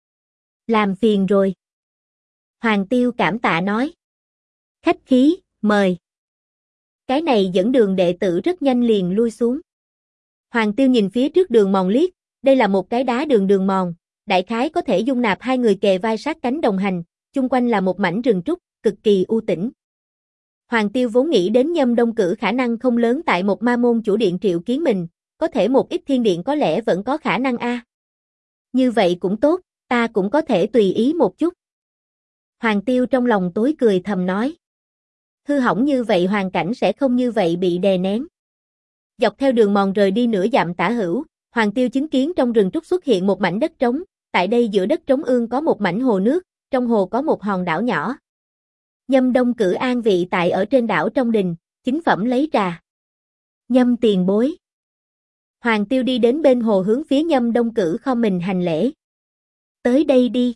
Speaker 1: Làm phiền rồi. Hoàng Tiêu cảm tạ nói. Khách khí, mời. Cái này dẫn đường đệ tử rất nhanh liền lui xuống. Hoàng Tiêu nhìn phía trước đường mòn liếc, đây là một cái đá đường mòn, đại khái có thể dung nạp hai người kề vai sát cánh đồng hành, chung quanh là một mảnh rừng trúc, cực kỳ u tĩnh. Hoàng Tiêu vốn nghĩ đến Nhâm Đông Cử khả năng không lớn tại một ma môn chủ điện triệu kiến mình, có thể một ít thiên điện có lẽ vẫn có khả năng a. Như vậy cũng tốt, ta cũng có thể tùy ý một chút. Hoàng Tiêu trong lòng tối cười thầm nói. Hư hỏng như vậy hoàn cảnh sẽ không như vậy bị đè nén. Dọc theo đường mòn rời đi nửa dặm tả hữu, Hoàng Tiêu chứng kiến trong rừng trúc xuất hiện một mảnh đất trống, tại đây giữa đất trống ương có một mảnh hồ nước, trong hồ có một hòn đảo nhỏ. Nhâm Đông Cử an vị tại ở trên đảo trong đình, chính phẩm lấy trà. Nhâm tiền bối. Hoàng Tiêu đi đến bên hồ hướng phía Nhâm Đông Cử khom mình hành lễ. Tới đây đi.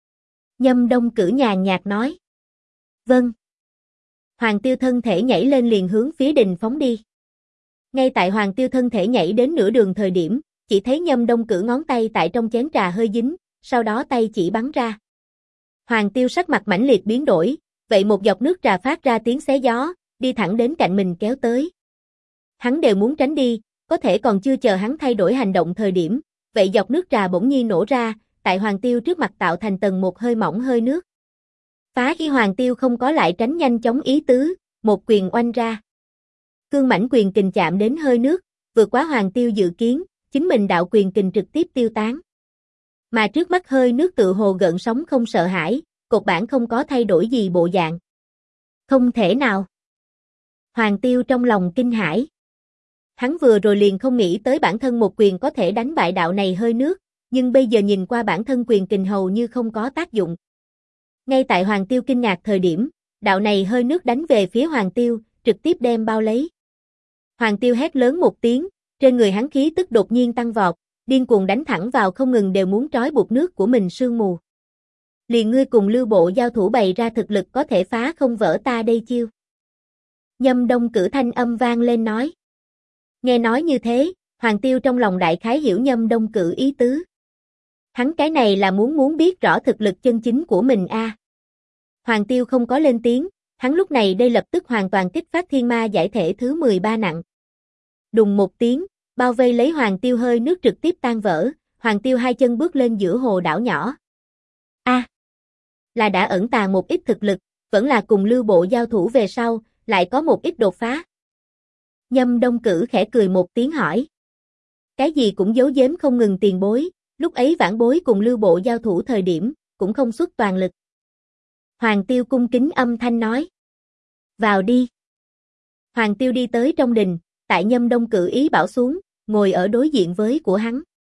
Speaker 1: Nhâm Đông Cử nhàn nhạt nói. Vâng. Hoàng Tiêu thân thể nhảy lên liền hướng phía đình phóng đi. Ngay tại Hoàng Tiêu thân thể nhảy đến nửa đường thời điểm, chỉ thấy Nhâm Đông Cử ngón tay tại trong chén trà hơi dính, sau đó tay chỉ bắn ra. Hoàng Tiêu sắc mặt mãnh liệt biến đổi, vậy một giọt nước trà phát ra tiếng xé gió, đi thẳng đến cạnh mình kéo tới. Hắn đều muốn tránh đi, có thể còn chưa chờ hắn thay đổi hành động thời điểm, vậy giọt nước trà bỗng nhiên nổ ra, tại Hoàng Tiêu trước mặt tạo thành tầng một hơi mỏng hơi nước. Phá khi Hoàng Tiêu không có lại tránh nhanh chóng ý tứ, một quyền oanh ra. Cương mãnh quyền kình chạm đến hơi nước, vượt quá Hoàng Tiêu dự kiến, chính mình đạo quyền kình trực tiếp tiêu tán. Mà trước mắt hơi nước tự hồ gợn sóng không sợ hãi, cột bản không có thay đổi gì bộ dạng. Không thể nào. Hoàng Tiêu trong lòng kinh hãi. Hắn vừa rồi liền không nghĩ tới bản thân một quyền có thể đánh bại đạo này hơi nước, nhưng bây giờ nhìn qua bản thân quyền kình hầu như không có tác dụng. Ngay tại Hoàng Tiêu kinh ngạc thời điểm, đạo này hơi nước đánh về phía Hoàng Tiêu, trực tiếp đem bao lấy. Hoàng Tiêu hét lớn một tiếng, trên người hắn khí tức đột nhiên tăng vọt, điên cuồng đánh thẳng vào không ngừng đều muốn trói buộc nước của mình sương mù. Liền ngươi cùng Lưu Bộ giao thủ bày ra thực lực có thể phá không vỡ ta đây chiêu. Nhâm Đông Cử thanh âm vang lên nói. Nghe nói như thế, Hoàng Tiêu trong lòng đại khái hiểu Nhâm Đông Cử ý tứ. Hắn cái này là muốn biết rõ thực lực chân chính của mình a. Hoàng Tiêu không có lên tiếng, hắn lúc này đây lập tức hoàn toàn kích phát thiên ma giải thể thứ 13 nặng. Đùng một tiếng, bao vây lấy Hoàng Tiêu hơi nước trực tiếp tan vỡ, Hoàng Tiêu hai chân bước lên giữa hồ đảo nhỏ. Là đã ẩn tàng một ít thực lực, vẫn là cùng Lưu Bộ giao thủ về sau, lại có một ít đột phá. Nhâm Đông Cử khẽ cười một tiếng hỏi. Cái gì cũng giấu giếm không ngừng tiền bối, lúc ấy vãn bối cùng Lưu Bộ giao thủ thời điểm, cũng không xuất toàn lực. Hoàng Tiêu cung kính âm thanh nói. Vào đi. Hoàng Tiêu đi tới trong đình, tại Nhâm Đông Cử ý bảo xuống, ngồi ở đối diện với của hắn.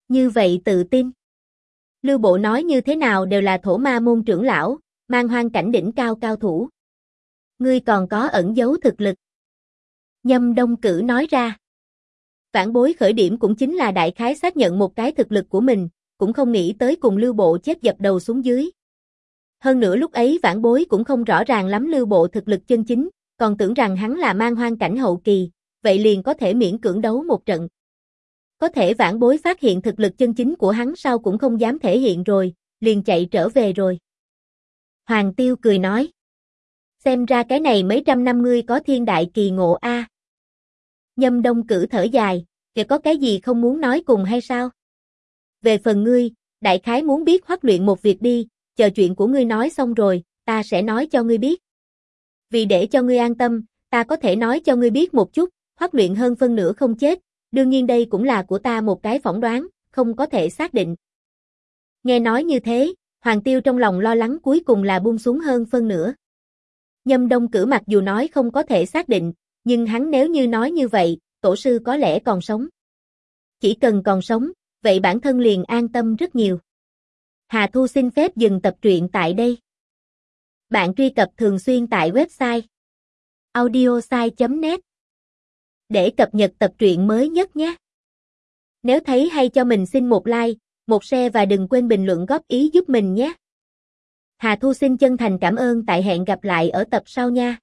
Speaker 1: Như vậy tự tin. Lưu Bộ nói như thế nào đều là thổ ma môn trưởng lão, mang hoang cảnh đỉnh cao cao thủ. Ngươi còn có ẩn giấu thực lực. Nhâm Đông Cử nói ra. Vãn Bối khởi điểm cũng chính là đại khái xác nhận một cái thực lực của mình, cũng không nghĩ tới cùng Lưu Bộ chết dập đầu xuống dưới. Hơn nữa lúc ấy Vãn Bối cũng không rõ ràng lắm Lưu Bộ thực lực chân chính, còn tưởng rằng hắn là mang hoang cảnh hậu kỳ, vậy liền có thể miễn cưỡng đấu một trận. Có thể Vãn Bối phát hiện thực lực chân chính của hắn sau cũng không dám thể hiện rồi, liền chạy trở về rồi. Hoàng Tiêu cười nói. Xem ra cái này mấy trăm năm ngươi có thiên đại kỳ ngộ a. Nhâm Đông Cử thở dài, kìa có cái gì không muốn nói cùng hay sao? Về phần ngươi, đại khái muốn biết Hoắc Luyện một việc đi, chờ chuyện của ngươi nói xong rồi, ta sẽ nói cho ngươi biết. Vì để cho ngươi an tâm, ta có thể nói cho ngươi biết một chút, Hoắc Luyện hơn phân nửa không chết, đương nhiên đây cũng là của ta một cái phỏng đoán, không có thể xác định. Nghe nói như thế, Hoàng Tiêu trong lòng lo lắng cuối cùng là buông xuống hơn phân nửa. Nhâm Đông Cử mặc dù nói không có thể xác định, nhưng hắn nếu như nói như vậy, tổ sư có lẽ còn sống. Chỉ cần còn sống, vậy bản thân liền an tâm rất nhiều. Hà Thu xin phép dừng tập truyện tại đây. Bạn truy cập thường xuyên tại website audiosai.net để cập nhật tập truyện mới nhất nhé. Nếu thấy hay cho mình xin một like, một share và đừng quên bình luận góp ý giúp mình nhé. Hà Thu xin chân thành cảm ơn, tại hẹn gặp lại ở tập sau nha.